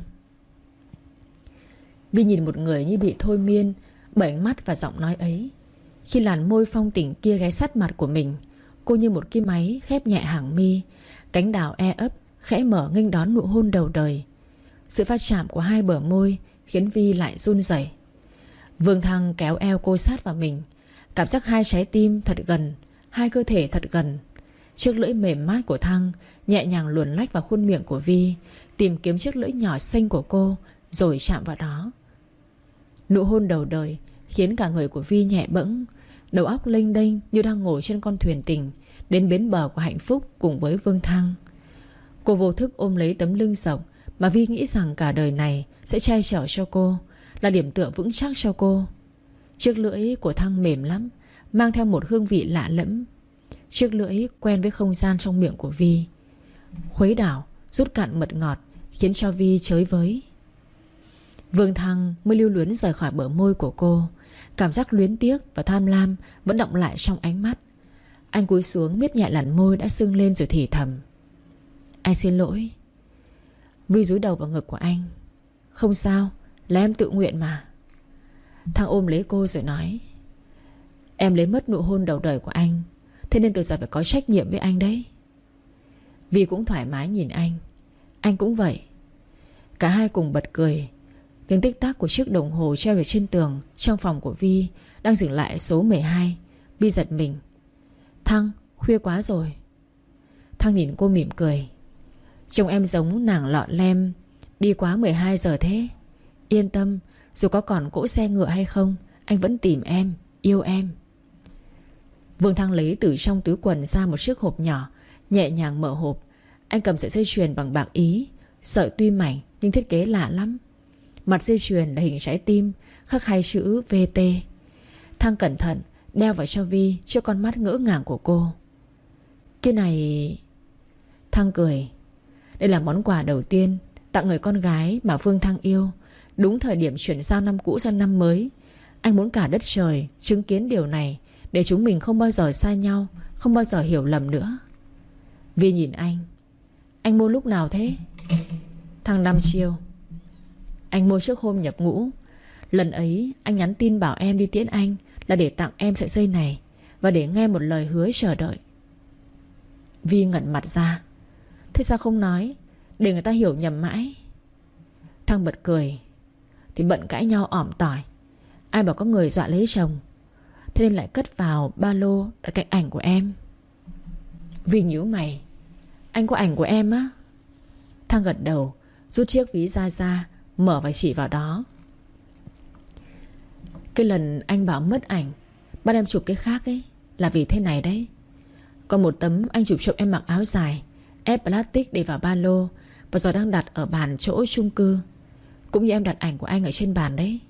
Vi nhìn một người như bị thôi miên bởi ánh mắt và giọng nói ấy. Khi làn môi phong tình kia ghé sát mặt của mình, cô như một cái máy khép nhẹ hàng mi. Cánh đào e ấp khẽ mở nghênh đón nụ hôn đầu đời. Sự va chạm của hai bờ môi khiến Vi lại run rẩy. Vương Thăng kéo eo cô sát vào mình. Cảm giác hai trái tim thật gần, hai cơ thể thật gần, Chiếc lưỡi mềm mát của Thăng nhẹ nhàng luồn lách vào khuôn miệng của Vi, tìm kiếm chiếc lưỡi nhỏ xinh của cô, rồi chạm vào đó. Nụ hôn đầu đời khiến cả người của Vi nhẹ bẫng, đầu óc lênh đênh như đang ngồi trên con thuyền tình đến bến bờ của hạnh phúc cùng với Vương Thăng. Cô vô thức ôm lấy tấm lưng rộng mà Vi nghĩ rằng cả đời này sẽ che chở cho cô, là điểm tựa vững chắc cho cô. Chiếc lưỡi của Thăng mềm lắm, mang theo một hương vị lạ lẫm. Chiếc lưỡi quen với không gian trong miệng của Vi, khuấy đảo, rút cạn mật ngọt, khiến cho Vi chới với. Vương Thăng mới lưu luyến rời khỏi bờ môi của cô. Cảm giác luyến tiếc và tham lam vẫn đọng lại trong ánh mắt. Anh cúi xuống miết nhẹ làn môi đã sưng lên rồi thì thầm: "Anh xin lỗi." Vi dúi đầu vào ngực của anh: "Không sao, là em tự nguyện mà." Thăng ôm lấy cô rồi nói: "Em lấy mất nụ hôn đầu đời của anh, thế nên từ giờ phải có trách nhiệm với anh đấy." Vi cũng thoải mái nhìn anh. Anh cũng vậy. Cả hai cùng bật cười. Tiếng tích tắc của chiếc đồng hồ treo ở trên tường trong phòng của Vi đang dừng lại số mười hai. Vi giật mình: "Thăng, khuya quá rồi." Thăng nhìn cô mỉm cười: "Trông em giống nàng lọ lem, đi quá mười hai giờ thế. Yên tâm, dù có còn cỗ xe ngựa hay không, anh vẫn tìm em, yêu em." Vương Thăng lấy từ trong túi quần ra một chiếc hộp nhỏ, nhẹ nhàng mở hộp. Anh cầm sợi dây chuyền bằng bạc Ý. Sợi tuy mảnh nhưng thiết kế lạ lắm. Mặt dây chuyền là hình trái tim, khắc hai chữ vê tê. Thăng cẩn thận đeo vào cho Vi trước con mắt ngỡ ngàng của cô. "Cái này..." Thăng cười. Đây là món quà đầu tiên tặng người con gái mà Vương Thăng yêu, đúng thời điểm chuyển giao năm cũ sang năm mới. Anh muốn cả đất trời chứng kiến điều này, để chúng mình không bao giờ xa nhau, không bao giờ hiểu lầm nữa. Vi nhìn anh: "Anh mua lúc nào thế?" Thăng đăm chiêu: "Anh mua trước hôm nhập ngũ. Lần ấy anh nhắn tin bảo em đi tiễn anh là để tặng em sợi dây này, và để nghe một lời hứa chờ đợi." Vi ngẩn mặt ra: "Thế sao không nói, để người ta hiểu nhầm mãi?" Thăng bật cười: "Thì bận cãi nhau ỏm tỏi. Ai bảo có người dọa lấy chồng, thế nên lại cất vào ba lô đặt cạnh ảnh của em." Vi nhíu mày: "Anh có ảnh của em á?" Thăng gật đầu, rút chiếc ví da ra, mở và chỉ vào đó: "Cái lần anh bảo mất ảnh, bắt em chụp cái khác ấy, là vì thế này đấy. Còn một tấm anh chụp trộm em mặc áo dài, ép plastic để vào ba lô, và giờ đang đặt ở bàn chỗ chung cư. Cũng như em đặt ảnh của anh ở trên bàn đấy."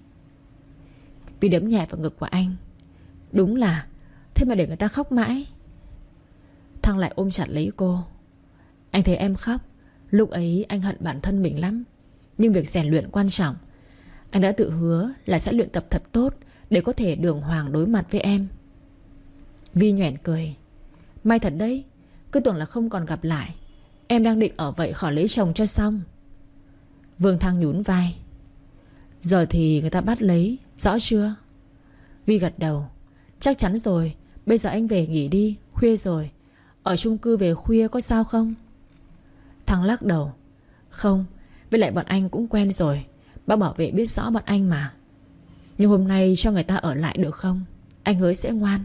Vi đấm nhẹ vào ngực của anh: "Đúng là, thế mà để người ta khóc mãi." Thăng lại ôm chặt lấy cô: "Anh thấy em khóc, lúc ấy anh hận bản thân mình lắm. Nhưng việc rèn luyện quan trọng. Anh đã tự hứa là sẽ luyện tập thật tốt để có thể đường hoàng đối mặt với em." Vi nhoẻn cười: "May thật đấy, cứ tưởng là không còn gặp lại. Em đang định ở vậy khỏi lấy chồng cho xong." Vương Thăng nhún vai: "Giờ thì người ta bắt lấy, rõ chưa?" Vi gật đầu: "Chắc chắn rồi. Bây giờ anh về nghỉ đi, khuya rồi. Ở chung cư về khuya có sao không?" Thăng lắc đầu: "Không, với lại bọn anh cũng quen rồi. Bác bảo vệ biết rõ bọn anh mà. Nhưng hôm nay cho người ta ở lại được không? Anh hứa sẽ ngoan."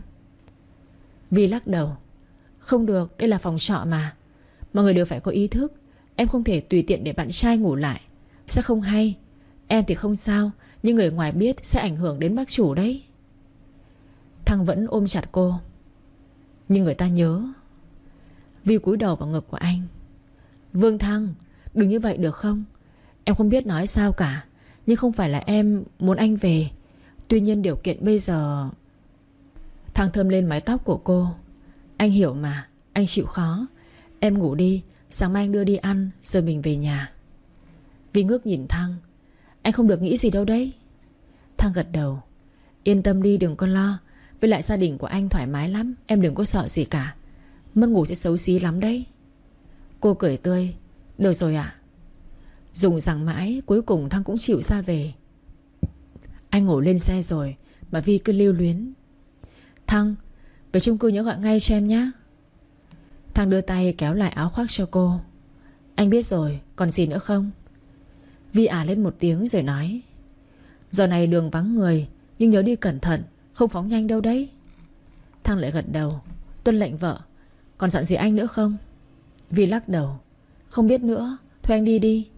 Vi lắc đầu: "Không được, đây là phòng trọ mà. Mọi người đều phải có ý thức. Em không thể tùy tiện để bạn trai ngủ lại, sẽ không hay. Em thì không sao, nhưng người ngoài biết sẽ ảnh hưởng đến bác chủ đấy." Thăng vẫn ôm chặt cô: "Nhưng người ta nhớ." Vi cúi đầu vào ngực của anh: "Vương Thăng, đừng như vậy được không? Em không biết nói sao cả, nhưng không phải là em muốn anh về. Tuy nhiên điều kiện bây giờ..." Thăng thơm lên mái tóc của cô: "Anh hiểu mà, anh chịu khó. Em ngủ đi, sáng mai anh đưa đi ăn, rồi mình về nhà." Vi ngước nhìn Thăng: "Anh không được nghĩ gì đâu đấy." Thăng gật đầu: "Yên tâm đi, đừng có lo. Với lại gia đình của anh thoải mái lắm, em đừng có sợ gì cả. Mất ngủ sẽ xấu xí lắm đấy." Cô cười tươi: "Được rồi ạ." Dùng rằng mãi, cuối cùng Thăng cũng chịu ra về. Anh ngồi lên xe rồi mà Vi cứ lưu luyến: "Thăng, về chung cư nhớ gọi ngay cho em nhé." Thăng đưa tay kéo lại áo khoác cho cô: "Anh biết rồi, còn gì nữa không?" Vi ả lên một tiếng rồi nói: "Giờ này đường vắng người, nhưng nhớ đi cẩn thận, không phóng nhanh đâu đấy." Thăng lại gật đầu, tuân lệnh vợ: Còn dặn gì anh nữa không? Vi lắc đầu. Không biết nữa, thôi anh đi đi.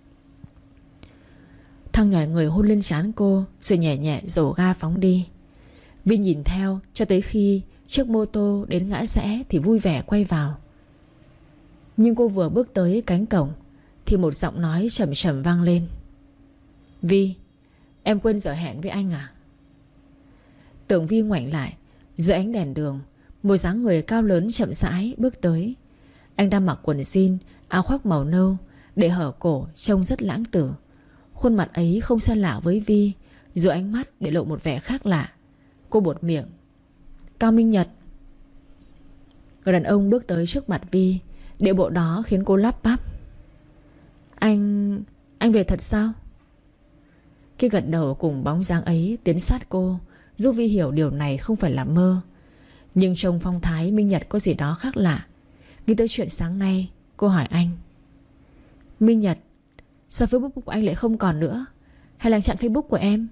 Thăng nhòi người hôn lên trán cô, rồi nhẹ nhẹ dổ ga phóng đi. Vi nhìn theo cho tới khi chiếc mô tô đến ngã rẽ thì vui vẻ quay vào. Nhưng cô vừa bước tới cánh cổng thì một giọng nói trầm trầm vang lên. Vi, em quên giờ hẹn với anh à? Tưởng Vi ngoảnh lại. Dưới ánh đèn đường, một dáng người cao lớn chậm rãi bước tới. Anh đang mặc quần jean, áo khoác màu nâu, để hở cổ trông rất lãng tử. Khuôn mặt ấy không xa lạ với Vi, dù ánh mắt để lộ một vẻ khác lạ. Cô buột miệng. Cao Minh Nhật. Người đàn ông bước tới trước mặt Vi. Điệu bộ đó khiến cô lắp bắp. Anh... anh về thật sao? Khi gật đầu cùng bóng dáng ấy tiến sát cô, giúp Vi hiểu điều này không phải là mơ. Nhưng trông phong thái Minh Nhật có gì đó khác lạ. Nghĩ tới chuyện sáng nay, cô hỏi anh. Minh Nhật, sao Facebook của anh lại không còn nữa? Hay là anh chặn Facebook của em?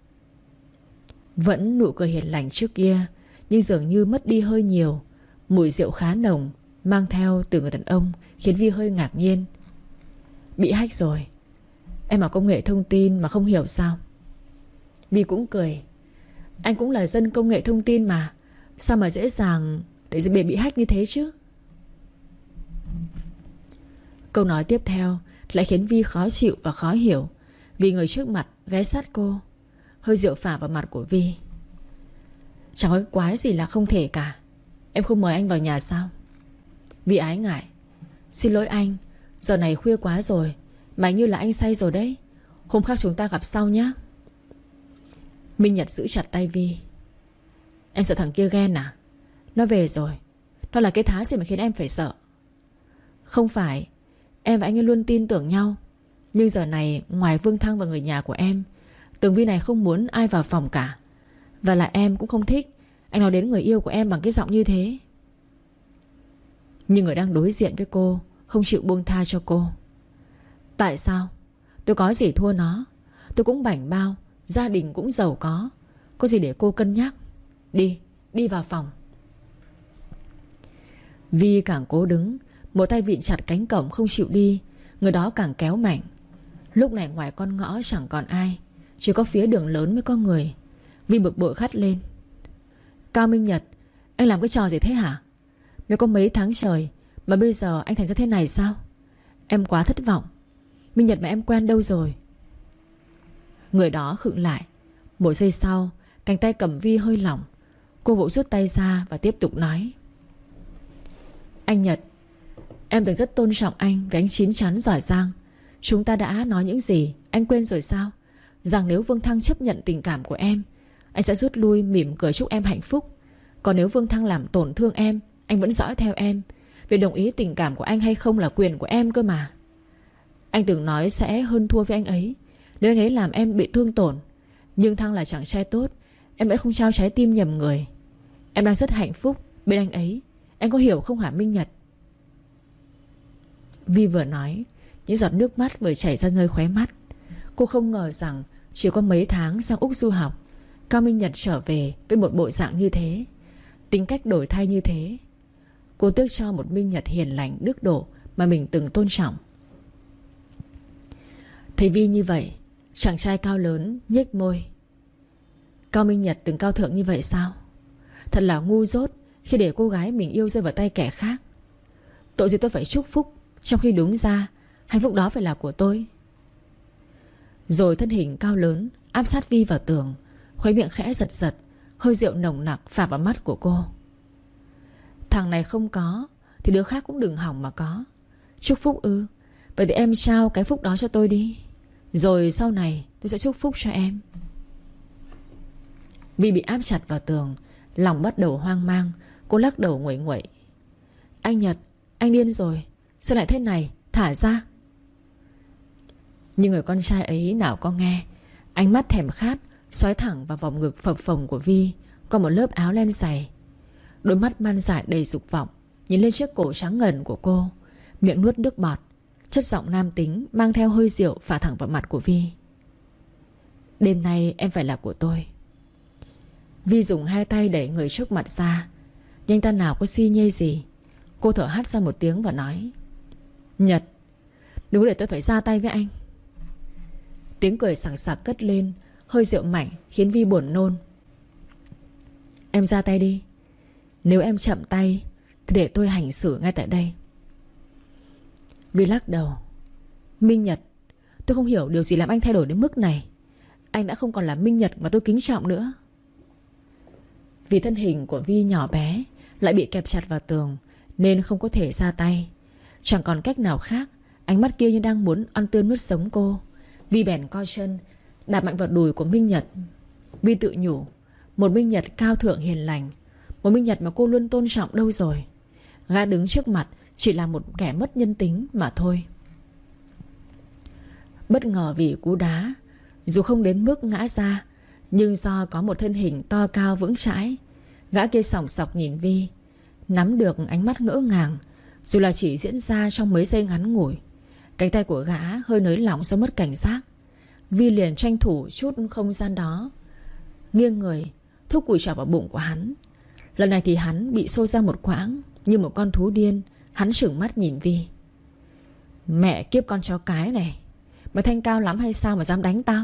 Vẫn nụ cười hiền lành trước kia, nhưng dường như mất đi hơi nhiều. Mùi rượu khá nồng mang theo từ người đàn ông khiến Vi hơi ngạc nhiên. Bị hack rồi. Em học công nghệ thông tin mà không hiểu sao? Vi cũng cười. Anh cũng là dân công nghệ thông tin mà, sao mà dễ dàng để bị bị hack như thế chứ? Câu nói tiếp theo lại khiến Vi khó chịu và khó hiểu, vì người trước mặt ghé sát cô. Hơi rượu phả vào mặt của Vi. Chẳng có cái quái gì là không thể cả. Em không mời anh vào nhà sao? Vi ái ngại. Xin lỗi anh, giờ này khuya quá rồi, mà như là anh say rồi đấy. Hôm khác chúng ta gặp sau nhé. Minh Nhật giữ chặt tay Vi. Em sợ thằng kia ghen à? Nó về rồi. Nó là cái thá gì mà khiến em phải sợ? Không phải. Em và anh ấy luôn tin tưởng nhau. Nhưng giờ này ngoài Vương Thăng và người nhà của em, Tường Vi này không muốn ai vào phòng cả. Và là em cũng không thích anh nói đến người yêu của em bằng cái giọng như thế. Nhưng người đang đối diện với cô không chịu buông tha cho cô. Tại sao? Tôi có gì thua nó? Tôi cũng bảnh bao, gia đình cũng giàu có. Có gì để cô cân nhắc? Đi, đi vào phòng. Vi càng cố đứng, một tay vịn chặt cánh cổng không chịu đi. Người đó càng kéo mạnh. Lúc này ngoài con ngõ chẳng còn ai, chỉ có phía đường lớn mới có người. Vi bực bội gắt lên. Cao Minh Nhật, anh làm cái trò gì thế hả? Mới có mấy tháng trời mà bây giờ anh thành ra thế này sao? Em quá thất vọng. Minh Nhật mà em quen đâu rồi? Người đó khựng lại. Một giây sau, cánh tay cầm Vi hơi lỏng. Cô vội rút tay ra và tiếp tục nói. Anh Nhật, em từng rất tôn trọng anh vì anh chín chắn giỏi giang. Chúng ta đã nói những gì, anh quên rồi sao? Rằng nếu Vương Thăng chấp nhận tình cảm của em, anh sẽ rút lui mỉm cười chúc em hạnh phúc. Còn nếu Vương Thăng làm tổn thương em, anh vẫn dõi theo em. Việc đồng ý tình cảm của anh hay không là quyền của em cơ mà. Anh từng nói sẽ hơn thua với anh ấy nếu anh ấy làm em bị thương tổn. Nhưng Thăng là chàng trai tốt, em đã không trao trái tim nhầm người. Em đang rất hạnh phúc bên anh ấy. Anh có hiểu không hả Minh Nhật? Vi vừa nói, những giọt nước mắt vừa chảy ra nơi khóe mắt. Cô không ngờ rằng chỉ có mấy tháng sang Úc du học, Cao Minh Nhật trở về với một bộ dạng như thế, tính cách đổi thay như thế. Cô tước cho một Minh Nhật hiền lành đức độ mà mình từng tôn trọng. Thấy Vi như vậy, chàng trai cao lớn nhếch môi. Cao Minh Nhật từng cao thượng như vậy sao? Thật là ngu dốt khi để cô gái mình yêu rơi vào tay kẻ khác. Tội gì tôi phải chúc phúc, trong khi đúng ra hạnh phúc đó phải là của tôi. Rồi thân hình cao lớn áp sát Vi vào tường, khóe miệng khẽ giật giật, hơi rượu nồng nặc phả vào mắt của cô. Thằng này không có thì đứa khác cũng đừng hỏng mà có. Chúc phúc ư? Vậy thì em trao cái phúc đó cho tôi đi, rồi sau này tôi sẽ chúc phúc cho em. Vi bị áp chặt vào tường, lòng bắt đầu hoang mang. Cô lắc đầu nguậy nguậy. Anh Nhật, anh điên rồi. Sao lại thế này? Thả ra. Nhưng người con trai ấy nào có nghe. Ánh mắt thèm khát xoáy thẳng vào vòng ngực phập phồng của Vi qua một lớp áo len dày. Đôi mắt man dại đầy dục vọng nhìn lên chiếc cổ trắng ngần của cô, miệng nuốt nước bọt. Chất giọng nam tính mang theo hơi rượu phả thẳng vào mặt của Vi. Đêm nay em phải là của tôi. Vi dùng hai tay đẩy người trước mặt ra, nhưng ta nào có si nhê gì. Cô thở hắt ra một tiếng và nói: Nhật, đừng có để tôi phải ra tay với anh. Tiếng cười sảng sặc cất lên, hơi rượu mạnh khiến Vi buồn nôn. Em ra tay đi. Nếu em chậm tay thì để tôi hành xử ngay tại đây. Vi lắc đầu. Minh Nhật, tôi không hiểu điều gì làm anh thay đổi đến mức này. Anh đã không còn là Minh Nhật mà tôi kính trọng nữa. Vì thân hình của Vi nhỏ bé, lại bị kẹp chặt vào tường, nên không có thể ra tay. Chẳng còn cách nào khác. Ánh mắt kia như đang muốn ăn tươi nuốt sống cô. Vi bèn co chân, đạp mạnh vào đùi của Minh Nhật. Vi tự nhủ, một Minh Nhật cao thượng hiền lành, một Minh Nhật mà cô luôn tôn trọng đâu rồi. Gã đứng trước mặt chỉ là một kẻ mất nhân tính mà thôi. Bất ngờ vì cú đá, dù không đến mức ngã ra, nhưng do có một thân hình to cao vững chãi, gã kia sòng sọc nhìn Vi, nắm được ánh mắt ngỡ ngàng. Dù là chỉ diễn ra trong mấy giây ngắn ngủi, cánh tay của gã hơi nới lỏng do mất cảnh giác. Vi liền tranh thủ chút không gian đó, nghiêng người thúc cùi chỏ vào bụng của hắn. Lần này thì hắn bị xô ra một quãng. Như một con thú điên, hắn trừng mắt nhìn Vi. Mẹ kiếp con chó cái này, mày thanh cao lắm hay sao mà dám đánh tao?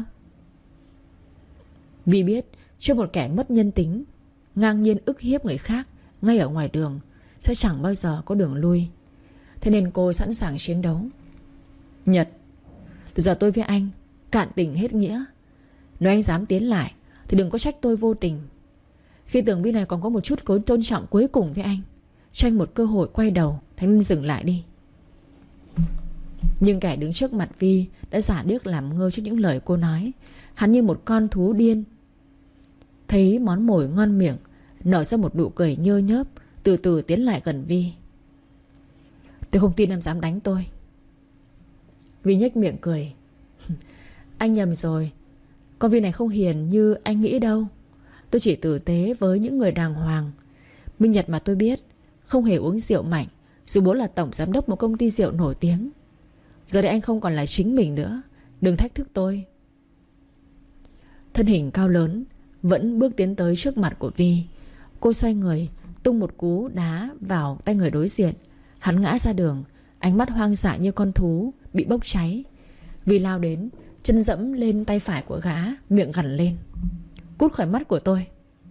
Vi biết cho một kẻ mất nhân tính, ngang nhiên ức hiếp người khác ngay ở ngoài đường sẽ chẳng bao giờ có đường lui. Thế nên cô sẵn sàng chiến đấu. Nhật, từ giờ tôi với anh cạn tình hết nghĩa. Nếu anh dám tiến lại thì đừng có trách tôi vô tình. Khi tưởng Vi này còn có một chút cố tôn trọng cuối cùng với anh, cho anh một cơ hội quay đầu, thế nên dừng lại đi. Nhưng kẻ đứng trước mặt Vi đã giả điếc làm ngơ trước những lời cô nói. Hắn như một con thú điên. Thấy món mồi ngon miệng, nở ra một nụ cười nhơ nhớp, từ từ tiến lại gần Vi. Tôi không tin em dám đánh tôi. Vi nhếch miệng cười. Anh nhầm rồi. Con Vi này không hiền như anh nghĩ đâu. Tôi chỉ tử tế với những người đàng hoàng. Minh Nhật mà tôi biết không hề uống rượu mạnh, dù bố là tổng giám đốc một công ty rượu nổi tiếng. Giờ đây anh không còn là chính mình nữa. Đừng thách thức tôi. Thân hình cao lớn vẫn bước tiến tới trước mặt của Vi. Cô xoay người, tung một cú đá vào tay người đối diện. Hắn ngã ra đường, ánh mắt hoang dại như con thú bị bốc cháy. Vi lao đến, chân dẫm lên tay phải của gã, miệng gằn lên. Cút khỏi mắt của tôi.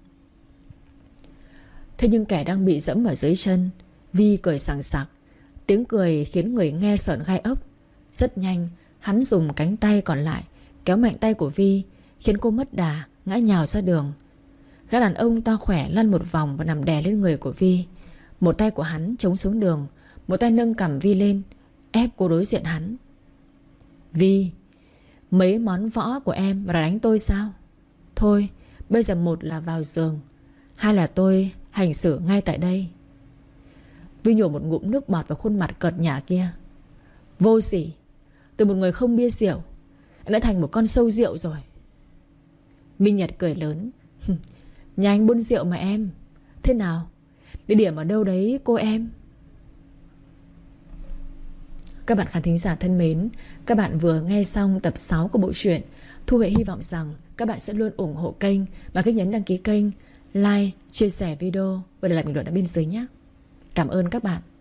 Thế nhưng kẻ đang bị dẫm ở dưới chân, Vi cười sảng sặc. Tiếng cười khiến người nghe sởn gai ốc. Rất nhanh, hắn dùng cánh tay còn lại kéo mạnh tay của Vi, khiến cô mất đà, ngã nhào ra đường. Gã đàn ông to khỏe lăn một vòng và nằm đè lên người của Vi. Một tay của hắn chống xuống đường, một tay nâng cằm Vi lên, ép cô đối diện hắn. Vi, mấy món võ của em mà đánh tôi sao? Thôi, bây giờ một là vào giường, hai là tôi hành xử ngay tại đây. Vi nhổ một ngụm nước bọt vào khuôn mặt cợt nhả kia. Vô sỉ, từ một người không bia rượu, anh đã thành một con sâu rượu rồi. Minh Nhật cười lớn. Nhà anh buôn rượu mà em. Thế nào, địa điểm ở đâu đấy cô em? Các bạn khán thính giả thân mến, các bạn vừa nghe xong tập sáu của bộ truyện. Thu Huệ hy vọng rằng các bạn sẽ luôn ủng hộ kênh bằng cách nhấn đăng ký kênh, like, chia sẻ video và để lại bình luận ở bên dưới nhé. Cảm ơn các bạn.